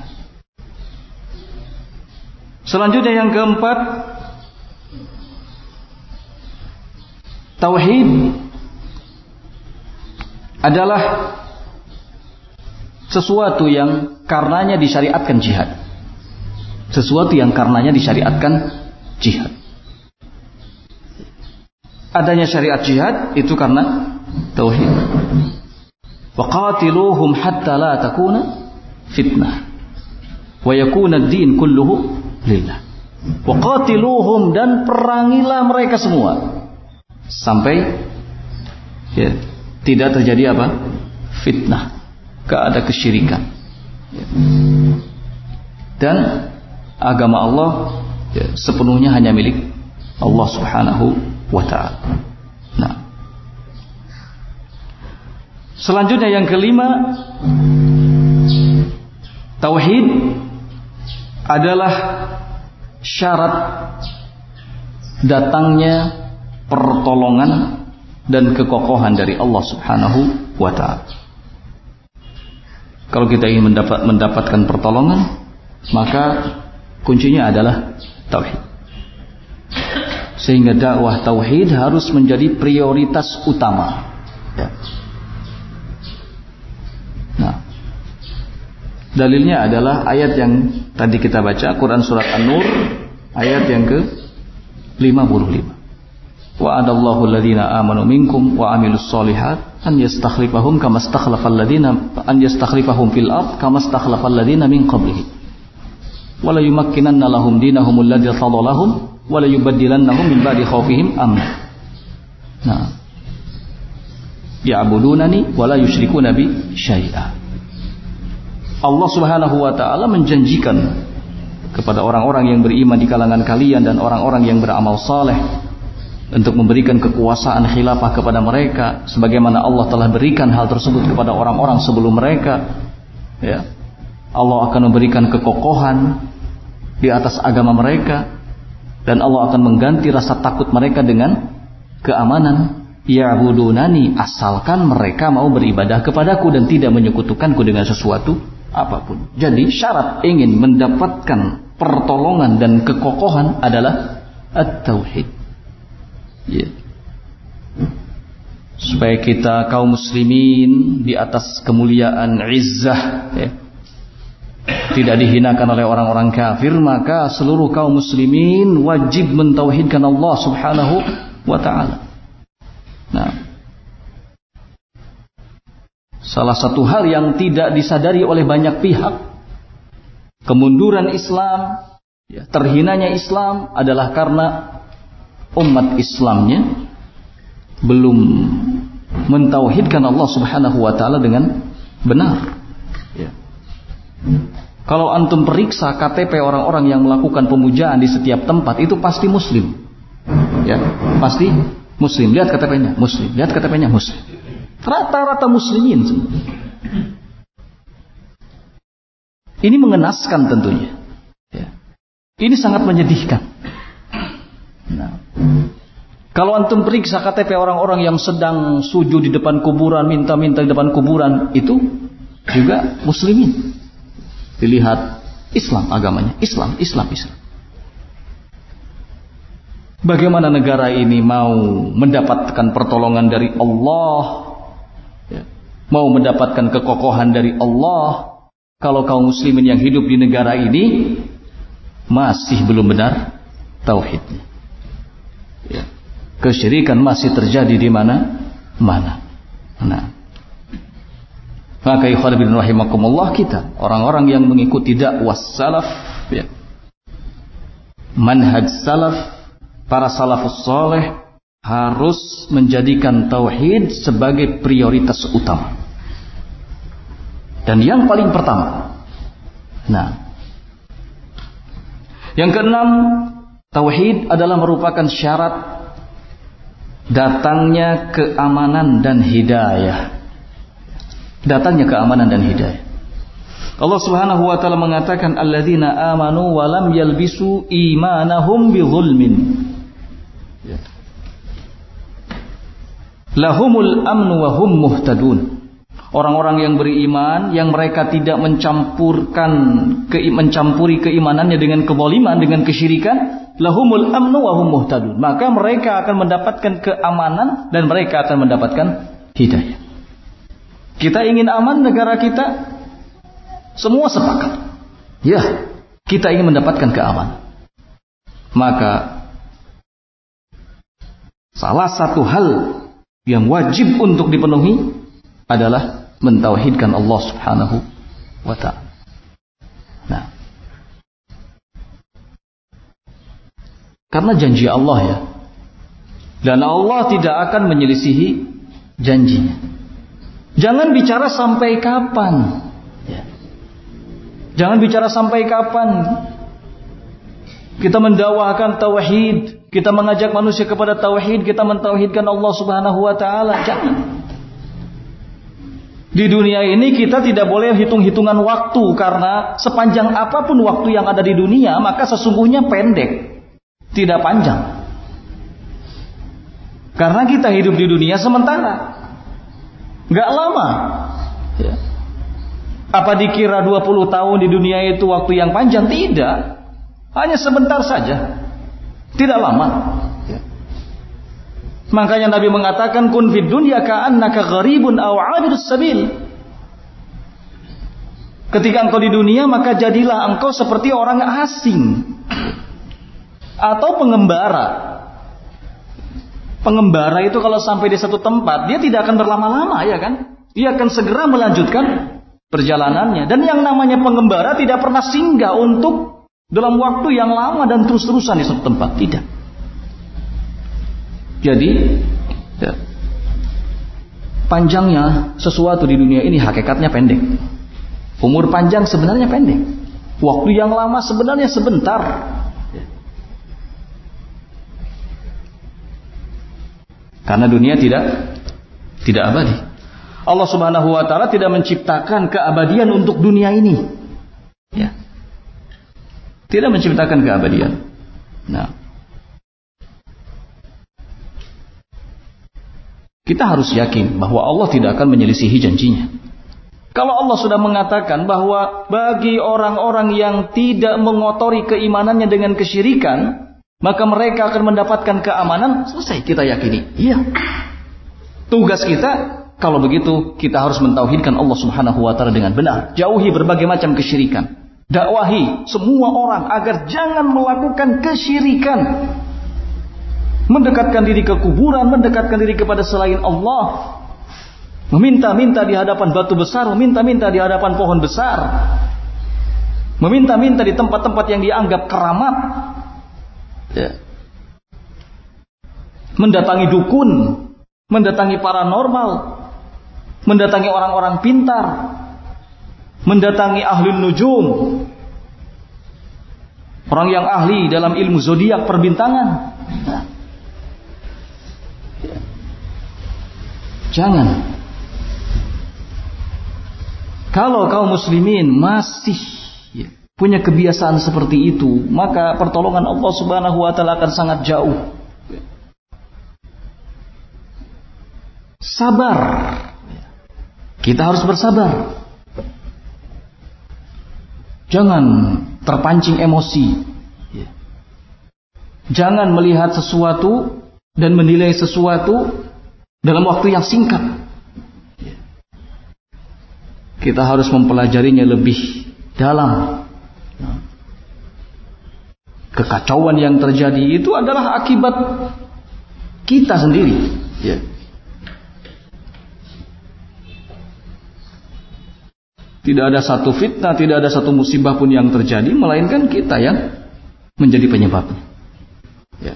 Selanjutnya yang keempat, tauhid adalah sesuatu yang karenanya disyariatkan jihad. Sesuatu yang karenanya disyariatkan jihad. Adanya syariat jihad itu karena tauhid. Wa qatiluhum hatta la takuna fitnah wa yakuna ad-din kulluhu lillah. Wa qatiluhum, dan perangilah mereka semua sampai ya, tidak terjadi apa? Fitnah, gak ada kesyirikan. Dan agama Allah ya, sepenuhnya hanya milik Allah Subhanahu wa ta'ala. Nah, selanjutnya yang kelima, tauhid adalah syarat datangnya pertolongan dan kekokohan dari Allah Subhanahu wa ta'ala. Kalau kita ingin mendapat, mendapatkan pertolongan, maka kuncinya adalah tauhid. Sehingga dakwah tauhid harus menjadi prioritas utama. Ya. Nah, dalilnya adalah ayat yang tadi kita baca, Quran surat An-Nur ayat yang ke lima puluh lima. Wa'adallahu alladhina amanu minkum wa amilus solihat an yastakhlifahum kama stakhlafal ladina an yastakhlifahum fil ard kama stakhlafal ladina min qablihim wa la yumakkinanna lahum dinahum alladhi tadallahum wa la yubaddilannahum min ba'di khawfihim amna. Nah, ya'budunani wa la yusyrikuna bi syai'a. Allah Subhanahu wa taala menjanjikan kepada orang-orang yang beriman di kalangan kalian dan orang-orang yang beramal saleh untuk memberikan kekuasaan khilafah kepada mereka, sebagaimana Allah telah berikan hal tersebut kepada orang-orang sebelum mereka. Ya, Allah akan memberikan kekokohan di atas agama mereka, dan Allah akan mengganti rasa takut mereka dengan keamanan. Ya'budunani, asalkan mereka mau beribadah kepadaku dan tidak menyekutukanku dengan sesuatu apapun. Jadi syarat ingin mendapatkan pertolongan dan kekokohan adalah at-tauhid. Ya. Supaya kita kaum muslimin di atas kemuliaan izzah, ya, tidak dihinakan oleh orang-orang kafir, maka seluruh kaum muslimin wajib mentauhidkan Allah Subhanahu wa ta'ala. Nah, salah satu hal yang tidak disadari oleh banyak pihak, kemunduran Islam, ya, terhinanya Islam adalah karena umat Islamnya belum mentauhidkan Allah Subhanahu wa ta'ala dengan benar. Ya. Kalau antum periksa K T P orang-orang yang melakukan pemujaan di setiap tempat, itu pasti muslim. Ya, pasti muslim. Lihat K T P-nya, muslim. Lihat K T P-nya, muslim. Rata-rata muslimin semua. Ini mengenaskan tentunya. Ya. Ini sangat menyedihkan. Nah, kalau antum periksa K T P orang-orang yang sedang sujud di depan kuburan, minta-minta di depan kuburan, itu juga muslimin. Dilihat Islam agamanya, Islam, Islam, Islam. Bagaimana negara ini mau mendapatkan pertolongan dari Allah, ya, mau mendapatkan kekokohan dari Allah, kalau kaum muslimin yang hidup di negara ini masih belum benar tauhidnya. Ya. Kesyirikan masih terjadi di mana? Mana? Nah, maka ikhwan bin rahimakumullah, kita orang-orang yang mengikuti dakwah salaf, ya, manhaj salaf, para salafus saleh, harus menjadikan tauhid sebagai prioritas utama dan yang paling pertama. Nah, yang keenam, tauhid adalah merupakan syarat datangnya keamanan dan hidayah. Datangnya keamanan dan hidayah. Allah Subhanahu wa taala mengatakan alladzina amanu wa lam yalbisu imanahum bizulmin. Ya. Lahumul amnu wa hum muhtadun. Orang-orang yang beriman yang mereka tidak mencampurkan ke, mencampuri keimanannya dengan kezaliman, dengan kesyirikan, lahumul amnu wa hum muhtadun. Maka mereka akan mendapatkan keamanan dan mereka akan mendapatkan hidayah. Kita ingin aman negara kita, semua sepakat. Ya, kita ingin mendapatkan keamanan. Maka salah satu hal yang wajib untuk dipenuhi adalah mentauhidkan Allah Subhanahu wa ta'ala. Nah, karena janji Allah ya, dan Allah tidak akan menyelisihi janjinya. Jangan bicara sampai kapan ya. Jangan bicara sampai kapan kita mendakwakan tauhid, kita mengajak manusia kepada tauhid, kita mentauhidkan Allah Subhanahu wa ta'ala. Jangan. Di dunia ini kita tidak boleh hitung-hitungan waktu, karena sepanjang apapun waktu yang ada di dunia, maka sesungguhnya pendek, tidak panjang. Karena kita hidup di dunia sementara, gak lama. Ya. Apa dikira dua puluh tahun di dunia itu waktu yang panjang? Tidak. Hanya sebentar saja. Tidak lama. Ya. Makanya Nabi mengatakan kun fid dunya ka'annaka gharibun aw 'abirus sabil. Ketika engkau di dunia, maka jadilah engkau seperti orang asing atau pengembara. Pengembara itu kalau sampai di satu tempat, dia tidak akan berlama-lama, ya kan? Dia akan segera melanjutkan perjalanannya. Dan yang namanya pengembara tidak pernah singgah untuk dalam waktu yang lama dan terus-terusan di satu tempat. Tidak. Jadi ya, panjangnya sesuatu di dunia ini hakikatnya pendek. Umur panjang sebenarnya pendek. Waktu yang lama sebenarnya sebentar. Ya. Karena dunia tidak tidak abadi. Allah Subhanahu wa ta'ala tidak menciptakan keabadian untuk dunia ini. Ya. Tidak menciptakan keabadian. Nah, kita harus yakin bahwa Allah tidak akan menyelisihi janjinya. Kalau Allah sudah mengatakan bahwa bagi orang-orang yang tidak mengotori keimanannya dengan kesyirikan, maka mereka akan mendapatkan keamanan, selesai, kita yakini. Iya. Tugas kita, kalau begitu, kita harus mentauhidkan Allah Subhanahu wa ta'ala dengan benar. Jauhi berbagai macam kesyirikan. Dakwahi semua orang agar jangan melakukan kesyirikan. Mendekatkan diri ke kuburan, mendekatkan diri kepada selain Allah, meminta-minta di hadapan batu besar, meminta-minta di hadapan pohon besar, meminta-minta di tempat-tempat yang dianggap keramat, ya. Mendatangi dukun, mendatangi paranormal, mendatangi orang-orang pintar, mendatangi ahli nujum, orang yang ahli dalam ilmu zodiak perbintangan. Nah, jangan. Kalau kaum muslimin masih ya, punya kebiasaan seperti itu, maka pertolongan Allah Subhanahu wa ta'ala akan sangat jauh. Sabar. Kita harus bersabar. Jangan terpancing emosi. Jangan melihat sesuatu dan menilai sesuatu dalam waktu yang singkat. Kita harus mempelajarinya lebih dalam. Kekacauan yang terjadi itu adalah akibat kita sendiri. Ya. Tidak ada satu fitnah, tidak ada satu musibah pun yang terjadi, melainkan kita yang menjadi penyebabnya. Ya.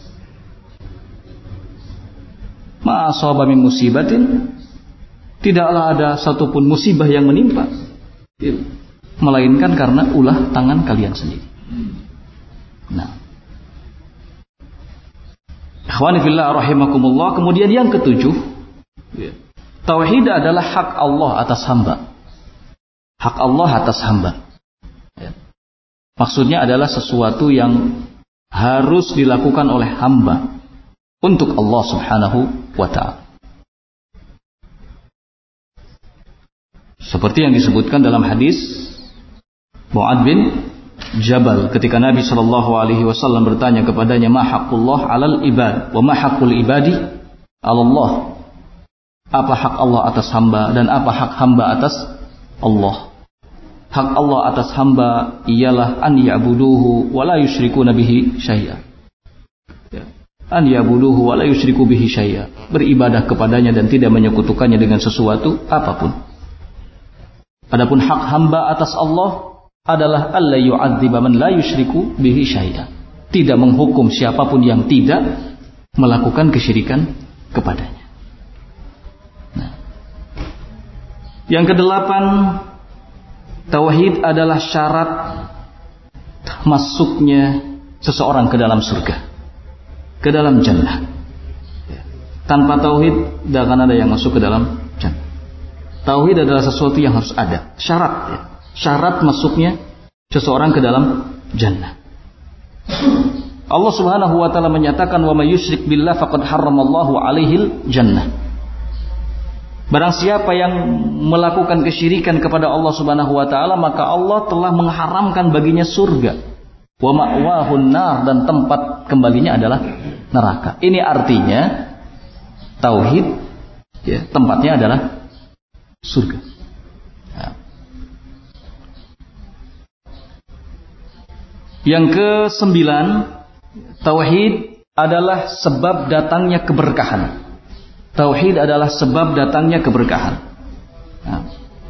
Ma asaba min musibatin, tidaklah ada satupun musibah yang menimpa, melainkan karena ulah tangan kalian sendiri. Nah, ikhwani fillah rahimakumullah. Kemudian yang ketujuh, tauhid adalah hak Allah atas hamba. hak Allah atas hamba. Ya. Maksudnya adalah sesuatu yang harus dilakukan oleh hamba untuk Allah Subhanahu wa ta'ala. Seperti yang disebutkan dalam hadis Mu'adz bin Jabal ketika Nabi shallallahu alaihi wasallam bertanya kepadanya, ma haqqullah 'alal ibad wa ma haqqul ibadi 'alallah. Apa hak Allah atas hamba dan apa hak hamba atas Allah? Hak Allah atas hamba ialah an ya'buduhu wa la yusyrikuna bihi syai'a. Ya. An ya'buduhu wa la yusyriku bihi syai'a. Beribadah kepadanya dan tidak menyekutukannya dengan sesuatu apapun. Adapun hak hamba atas Allah adalah alla yu'adziba man la yusyriku bihi syai'a. Tidak menghukum siapapun yang tidak melakukan kesyirikan kepadanya. Nah. Yang kedelapan, tauhid adalah syarat masuknya seseorang ke dalam surga, ke dalam jannah. Tanpa tauhid tidak akan ada yang masuk ke dalam jannah. Tauhid adalah sesuatu yang harus ada, syarat ya. Syarat masuknya seseorang ke dalam jannah. Allah Subhanahu wa taala menyatakan, wa may yusyrik billah faqad harramallahu alaihil jannah. Barang siapa yang melakukan kesyirikan kepada Allah Subhanahu wa taala, maka Allah telah mengharamkan baginya surga. Wa ma'wahun nar, dan tempat kembalinya adalah neraka. Ini artinya tauhid ya, tempatnya adalah surga. Ya. Yang kesembilan, tauhid adalah sebab datangnya keberkahan. Tauhid adalah sebab datangnya keberkahan. Nah.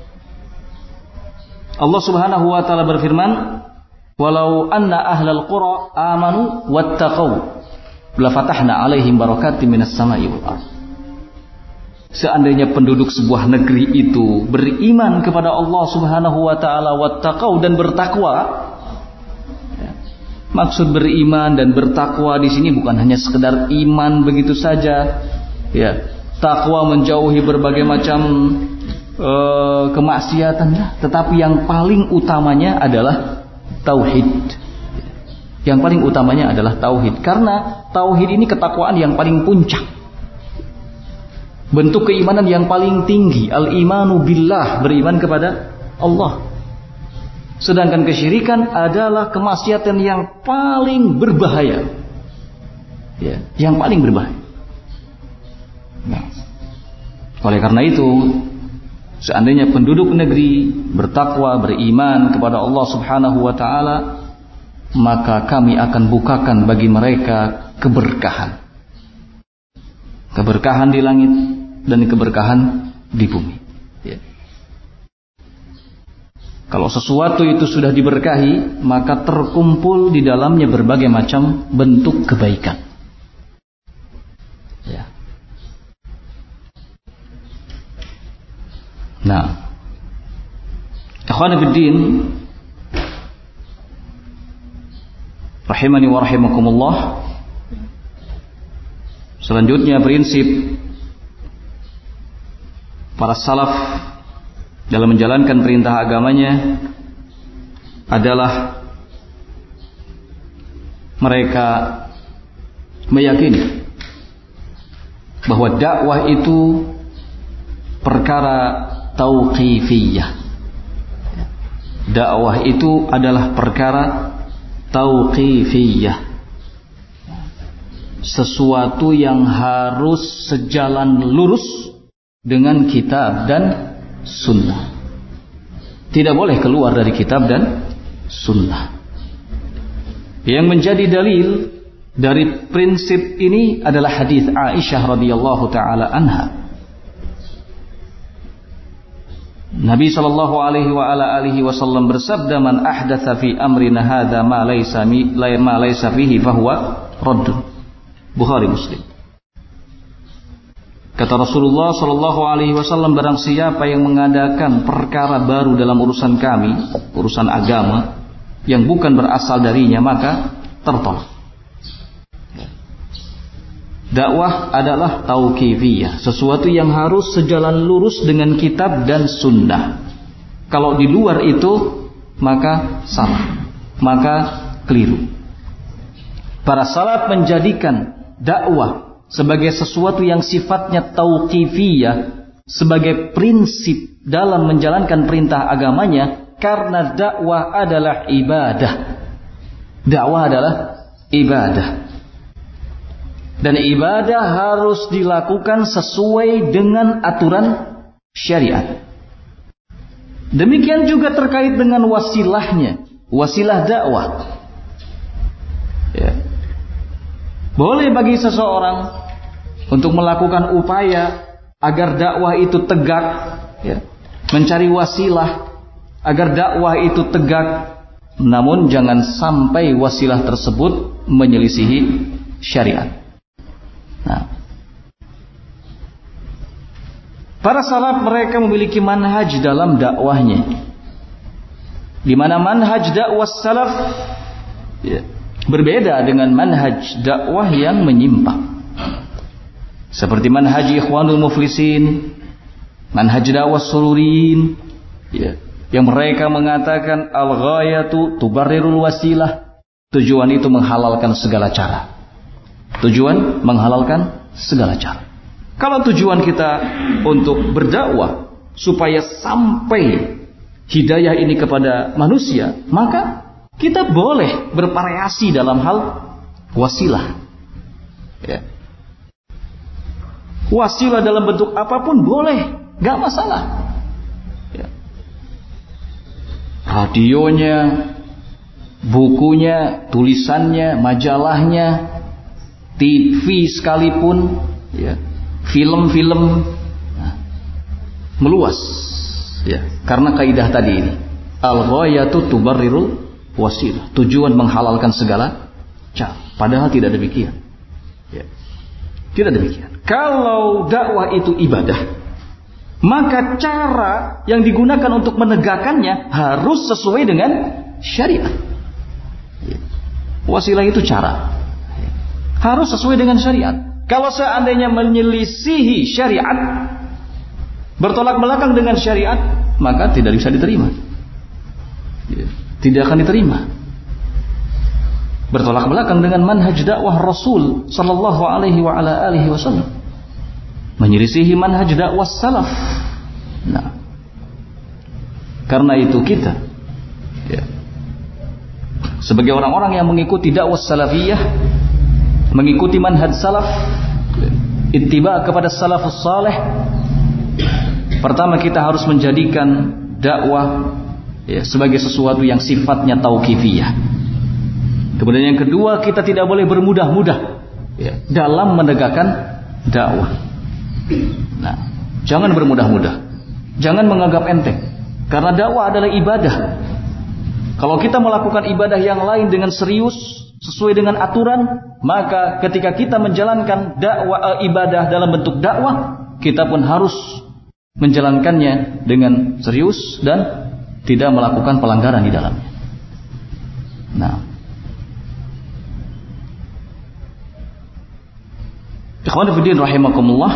Allah Subhanahu wa taala berfirman, "Walau anna ahlal qura amanu wattaqau la fatahna 'alaihim barakatim minas sama'i wal ardh." Seandainya penduduk sebuah negeri itu beriman kepada Allah Subhanahu wa taala, wattaqau, dan bertakwa. Ya. Maksud beriman dan bertakwa di sini bukan hanya sekedar iman begitu saja. Ya, takwa menjauhi berbagai macam uh, kemaksiatan, tetapi yang paling utamanya adalah tauhid. Yang paling utamanya adalah tauhid, karena tauhid ini ketakwaan yang paling puncak, bentuk keimanan yang paling tinggi. Al-imanu billah, beriman kepada Allah. Sedangkan kesyirikan adalah kemaksiatan yang paling berbahaya, ya, yang paling berbahaya. Nah, oleh karena itu, seandainya penduduk negeri bertakwa, beriman kepada Allah Subhanahu wa taala, maka kami akan bukakan bagi mereka keberkahan. Keberkahan di langit dan keberkahan di bumi. Ya. Kalau sesuatu itu sudah diberkahi, maka terkumpul di dalamnya berbagai macam bentuk kebaikan. Ya. Nah, ikhwan fillah, rahimani wa rahimakumullah. Selanjutnya, prinsip para salaf dalam menjalankan perintah agamanya adalah mereka meyakini bahwa dakwah itu perkara tauqifiyah. Dakwah itu adalah perkara tauqifiyah, sesuatu yang harus sejalan lurus dengan kitab dan sunnah. Tidak boleh keluar dari kitab dan sunnah. Yang menjadi dalil dari prinsip ini adalah hadis Aisyah radhiyallahu taala anha. Nabi sallallahu alaihi wa ala alihi wasallam bersabda, "Man ahdatsa fi amrina hadza ma laysa ma laysa fihi fahuwa radd." Bukhari Muslim. Kata Rasulullah sallallahu alaihi wasallam, barang siapa yang mengadakan perkara baru dalam urusan kami, urusan agama, yang bukan berasal darinya, maka tertolak. Dakwah adalah tauqifiyah, sesuatu yang harus sejalan lurus dengan kitab dan sunnah. Kalau di luar itu maka salah, maka keliru. Para salaf menjadikan dakwah sebagai sesuatu yang sifatnya tauqifiyah, sebagai prinsip dalam menjalankan perintah agamanya, karena dakwah adalah ibadah. Dakwah adalah ibadah. Dan ibadah harus dilakukan sesuai dengan aturan syariat. Demikian juga terkait dengan wasilahnya, wasilah dakwah. Ya. Boleh bagi seseorang untuk melakukan upaya agar dakwah itu tegak, ya, mencari wasilah agar dakwah itu tegak, namun jangan sampai wasilah tersebut menyelisihi syariat. Nah, para salaf mereka memiliki manhaj dalam dakwahnya, di mana manhaj dakwah salaf, ya, berbeda dengan manhaj dakwah yang menyimpang. Seperti manhaj Ikhwanul Muflisin, manhaj dakwah Sururin, ya, yang mereka mengatakan al-ghayatu tubarrirul wasilah. Tujuan itu menghalalkan segala cara. Tujuan menghalalkan segala cara. Kalau tujuan kita untuk berdakwah supaya sampai hidayah ini kepada manusia, maka kita boleh bervariasi dalam hal wasilah. Ya. Wasilah dalam bentuk apapun boleh, gak masalah. Ya. Radionya, bukunya, tulisannya, majalahnya, T V sekalipun, ya, film-film, nah, meluas. Ya. Karena kaidah tadi ini, al-ghayatu tubarrirul wasilah, tujuan menghalalkan segala cara. Padahal tidak demikian, ya. Tidak demikian. Kalau dakwah itu ibadah, maka cara yang digunakan untuk menegakkannya harus sesuai dengan syariat. Ya. Wasilah itu cara, ya, harus sesuai dengan syariat. Kalau seandainya menyelisihi syariat, bertolak belakang dengan syariat, maka tidak bisa diterima, ya, tidak akan diterima. Bertolak belakang dengan manhaj dakwah Rasul sallallahu alaihi wa ala alihi wasallam, menyelisihi manhaj dakwah salaf. Nah, karena itu kita, ya, sebagai orang-orang yang mengikuti dakwah salafiyah, mengikuti manhaj salaf, ittiba kepada salafus saleh, pertama kita harus menjadikan dakwah, ya, sebagai sesuatu yang sifatnya tauqifiyah. Kemudian yang kedua, kita tidak boleh bermudah-mudah, ya, dalam menegakkan dakwah. Nah, jangan bermudah-mudah, jangan menganggap enteng, karena dakwah adalah ibadah. Kalau kita melakukan ibadah yang lain dengan serius, sesuai dengan aturan, maka ketika kita menjalankan dakwah, e, ibadah dalam bentuk dakwah, kita pun harus menjalankannya dengan serius dan tidak melakukan pelanggaran di dalamnya. Nah, ikhwan fillah rahimakumullah,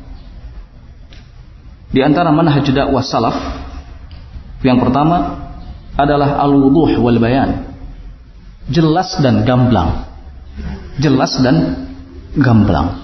di antara manhaj dakwah salaf yang pertama adalah al-wuduh wal bayan, jelas dan gamblang. Jelas dan gamblang.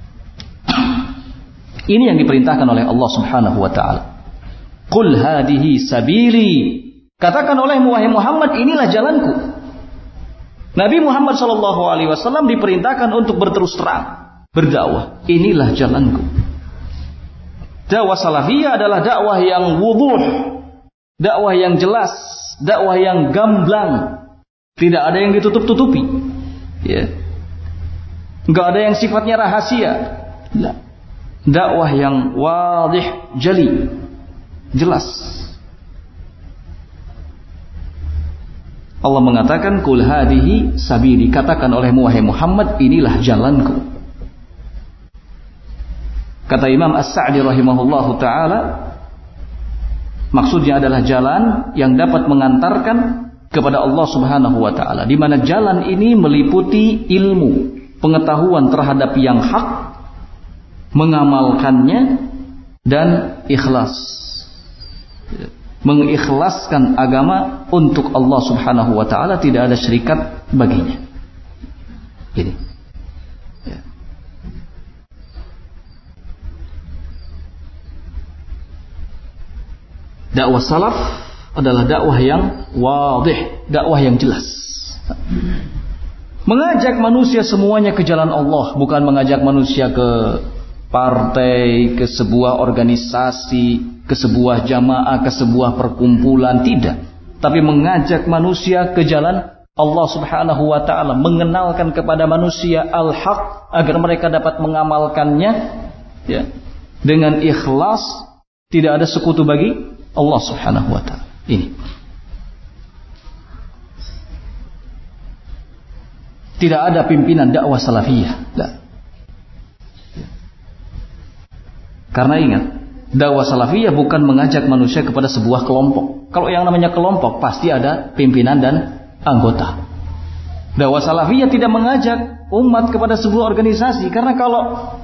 Ini yang diperintahkan oleh Allah Subhanahu wa taala. Qul hadihi sabili. Katakan olehmu wahai Muhammad, inilah jalanku. Nabi Muhammad sallallahu alaihi wasallam diperintahkan untuk berterus terang, berdakwah. Inilah jalanku. Dakwah salafiyah adalah dakwah yang wuduh, dakwah yang jelas, dakwah yang gamblang. Tidak ada yang ditutup-tutupi, ya. Enggak ada yang sifatnya rahasia. Nah, dakwah yang wadih, jali, jelas. Allah mengatakan kul hadihi sabili, katakan olehmu wahai Muhammad, inilah jalanku. Kata Imam As-Sa'di rahimahullahu ta'ala, maksudnya adalah jalan yang dapat mengantarkan kepada Allah Subhanahu wa ta'ala, di mana jalan ini meliputi ilmu, pengetahuan terhadap yang hak, mengamalkannya, dan ikhlas. mengikhlaskan agama untuk Allah Subhanahu wa taala, tidak ada syirikat baginya. Ini. Ya. Dakwah salaf adalah dakwah yang wadih, dakwah yang jelas. Mengajak manusia semuanya ke jalan Allah, bukan mengajak manusia ke partai, ke sebuah organisasi, ke sebuah jamaah, ke sebuah perkumpulan, tidak. Tapi mengajak manusia ke jalan Allah Subhanahu wa taala, mengenalkan kepada manusia al-haq agar mereka dapat mengamalkannya, ya, dengan ikhlas, tidak ada sekutu bagi Allah Subhanahu wa taala. Ini. Tidak ada pimpinan dakwah salafiyah. Tidak. Karena ingat, dakwah salafiyah bukan mengajak manusia kepada sebuah kelompok. Kalau yang namanya kelompok pasti ada pimpinan dan anggota. Dakwah salafiyah tidak mengajak umat kepada sebuah organisasi, karena kalau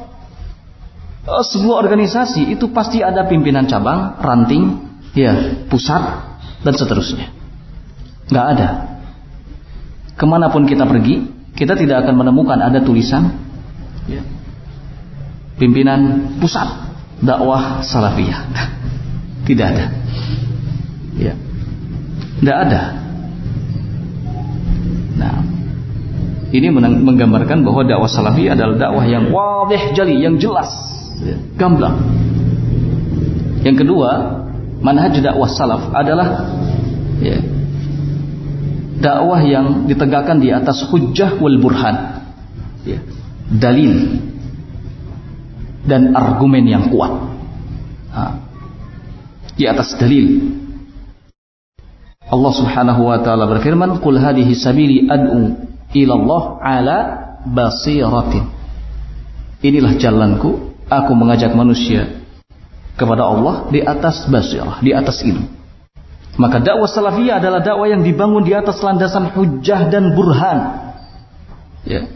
sebuah organisasi itu pasti ada pimpinan cabang, ranting, ya, pusat dan seterusnya. Nggak ada. Kemanapun kita pergi, kita tidak akan menemukan ada tulisan, ya, pimpinan pusat dakwah salafiyah. Tidak ada. Ya. Tidak ada. Nah, ini menggambarkan bahwa dakwah salafiyah adalah dakwah yang wadih jali, yang jelas, ya, gamblang. Yang kedua, manhaj dakwah salaf adalah, ya, dakwah yang ditegakkan di atas hujjah wal burhan, ya, dalil dan argumen yang kuat. Ha. Di atas dalil. Allah Subhanahu wa taala berfirman, "Qul hadhihi sabili ad'u ila Allah ala basiratin." Inilah jalanku, aku mengajak manusia kepada Allah di atas basirah, di atas ilmu. Maka dakwah salafiyah adalah dakwah yang dibangun di atas landasan hujjah dan burhan. Ya.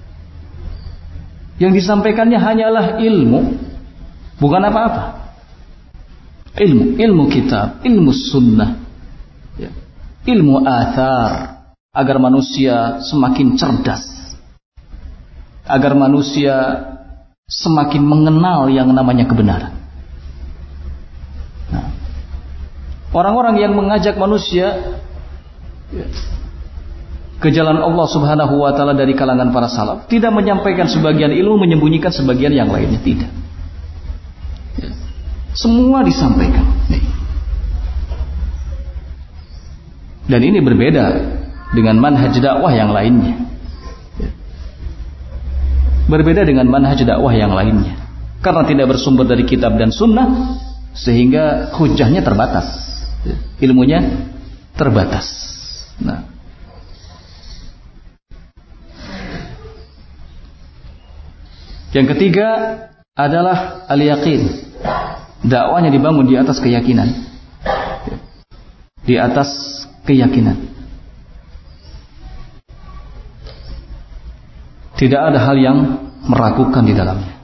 Yang disampaikannya hanyalah ilmu, bukan apa-apa. Ilmu, ilmu kitab, ilmu sunnah, ya, ilmu athar, agar manusia semakin cerdas, agar manusia semakin mengenal yang namanya kebenaran. Nah, orang-orang yang mengajak manusia, ya, ke jalan Allah Subhanahu wa taala dari kalangan para salaf tidak menyampaikan sebagian ilmu, menyembunyikan sebagian yang lainnya, tidak. Ya. Semua disampaikan. Nih. Dan ini berbeda dengan manhaj dakwah yang lainnya. Ya. Berbeda dengan manhaj dakwah yang lainnya. Karena tidak bersumber dari kitab dan sunnah, sehingga hujahnya terbatas, ya. Ilmunya terbatas. Nah, yang ketiga adalah al-yaqin. Dakwahnya dibangun di atas keyakinan. Di atas keyakinan. Tidak ada hal yang meragukan di dalamnya.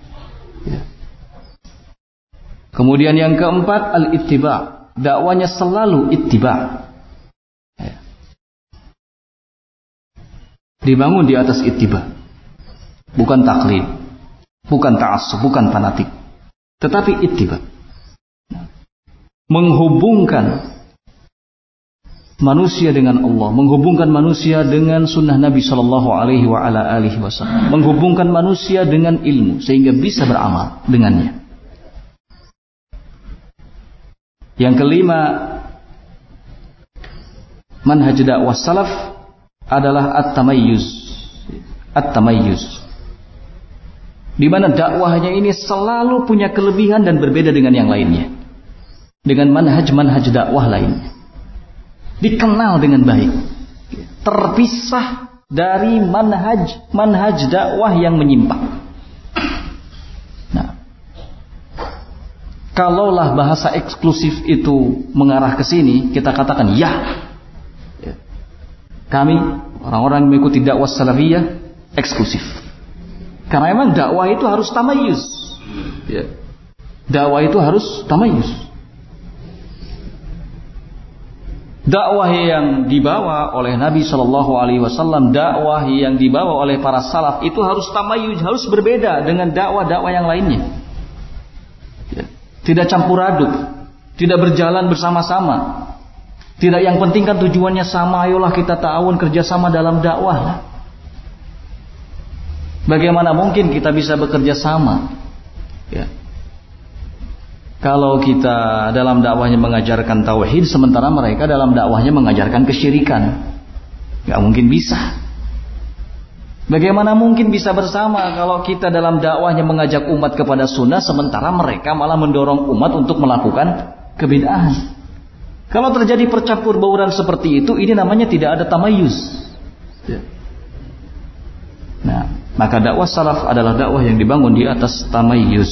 Kemudian yang keempat, al-ittiba. Dakwahnya selalu ittiba. Dibangun di atas ittiba. Bukan taklid, bukan ta'assub, bukan fanatik, tetapi ittiba. Menghubungkan manusia dengan Allah, menghubungkan manusia dengan sunnah Nabi Shallallahu Alaihi Wasallam, menghubungkan manusia dengan ilmu sehingga bisa beramal dengannya. Yang kelima, manhaj dakwah salaf adalah at-tamayyuz, at-tamayyuz, di mana dakwahnya ini selalu punya kelebihan dan berbeda dengan yang lainnya, dengan manhaj-manhaj dakwah lainnya. Dikenal dengan baik, terpisah dari manhaj-manhaj dakwah yang menyimpang. Nah, kalaulah bahasa eksklusif itu mengarah ke sini, kita katakan ya, kami orang-orang mengikuti dakwah salafiyah eksklusif. Karena memang dakwah itu harus tamayyuz, ya. Dakwah itu harus tamayyuz. dakwah yang dibawa oleh Nabi Shallallahu Alaihi Wasallam, dakwah yang dibawa oleh para salaf itu harus tamayuz, harus berbeda dengan dakwah-dakwah yang lainnya. Tidak campur aduk, tidak berjalan bersama-sama. Tidak, yang penting kan tujuannya sama, ayolah kita ta'awun kerjasama dalam dakwah. Bagaimana mungkin kita bisa bekerja sama? Ya. Kalau kita dalam dakwahnya mengajarkan tauhid, sementara mereka dalam dakwahnya mengajarkan kesyirikan, gak mungkin bisa. Bagaimana mungkin bisa bersama kalau kita dalam dakwahnya mengajak umat kepada sunnah, sementara mereka malah mendorong umat untuk melakukan kebid'ahan. Kalau terjadi percampur bauran seperti itu, ini namanya tidak ada tamayuz. Nah, maka dakwah salaf adalah dakwah yang dibangun di atas tamayuz.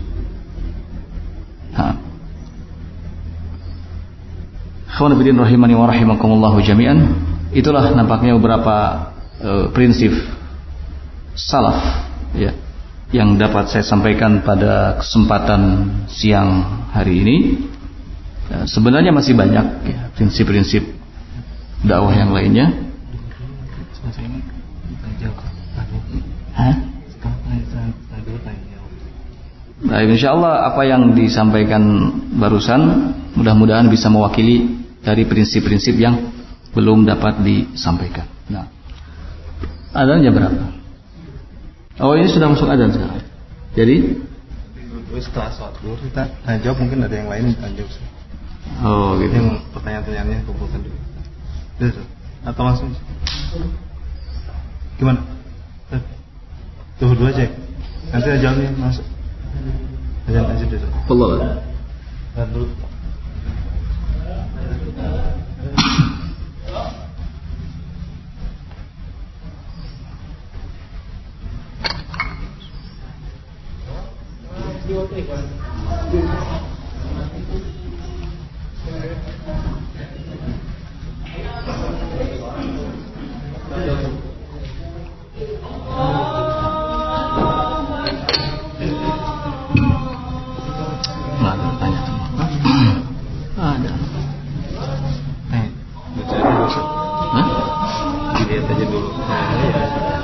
Khawani bidin rahimani wa rahimakumullahu jami'an. Itulah nampaknya beberapa uh, prinsip salaf ya, yang dapat saya sampaikan pada kesempatan siang hari ini. Ya, sebenarnya masih banyak ya, prinsip-prinsip dakwah yang lainnya. Hah? Nah, insya Allah apa yang disampaikan barusan mudah-mudahan bisa mewakili dari prinsip-prinsip yang belum dapat disampaikan. Nah, adzannya berapa? Oh, ini sudah masuk adzan sekarang. Jadi setelah sholat dulu kita tanya jawab, mungkin ada yang lain tanya jawab. Oh gitu. Yang pertanyaan-pertanyaannya kumpulkan dulu. Betul. Atau langsung? Gimana? Tuh dua aja. Nanti jawabnya masuk. Ajan aja dulu. Allah. Dan dulu. Ada. Eh, baca dulu. Hah? Dilihat aja dulu. Nah, ya.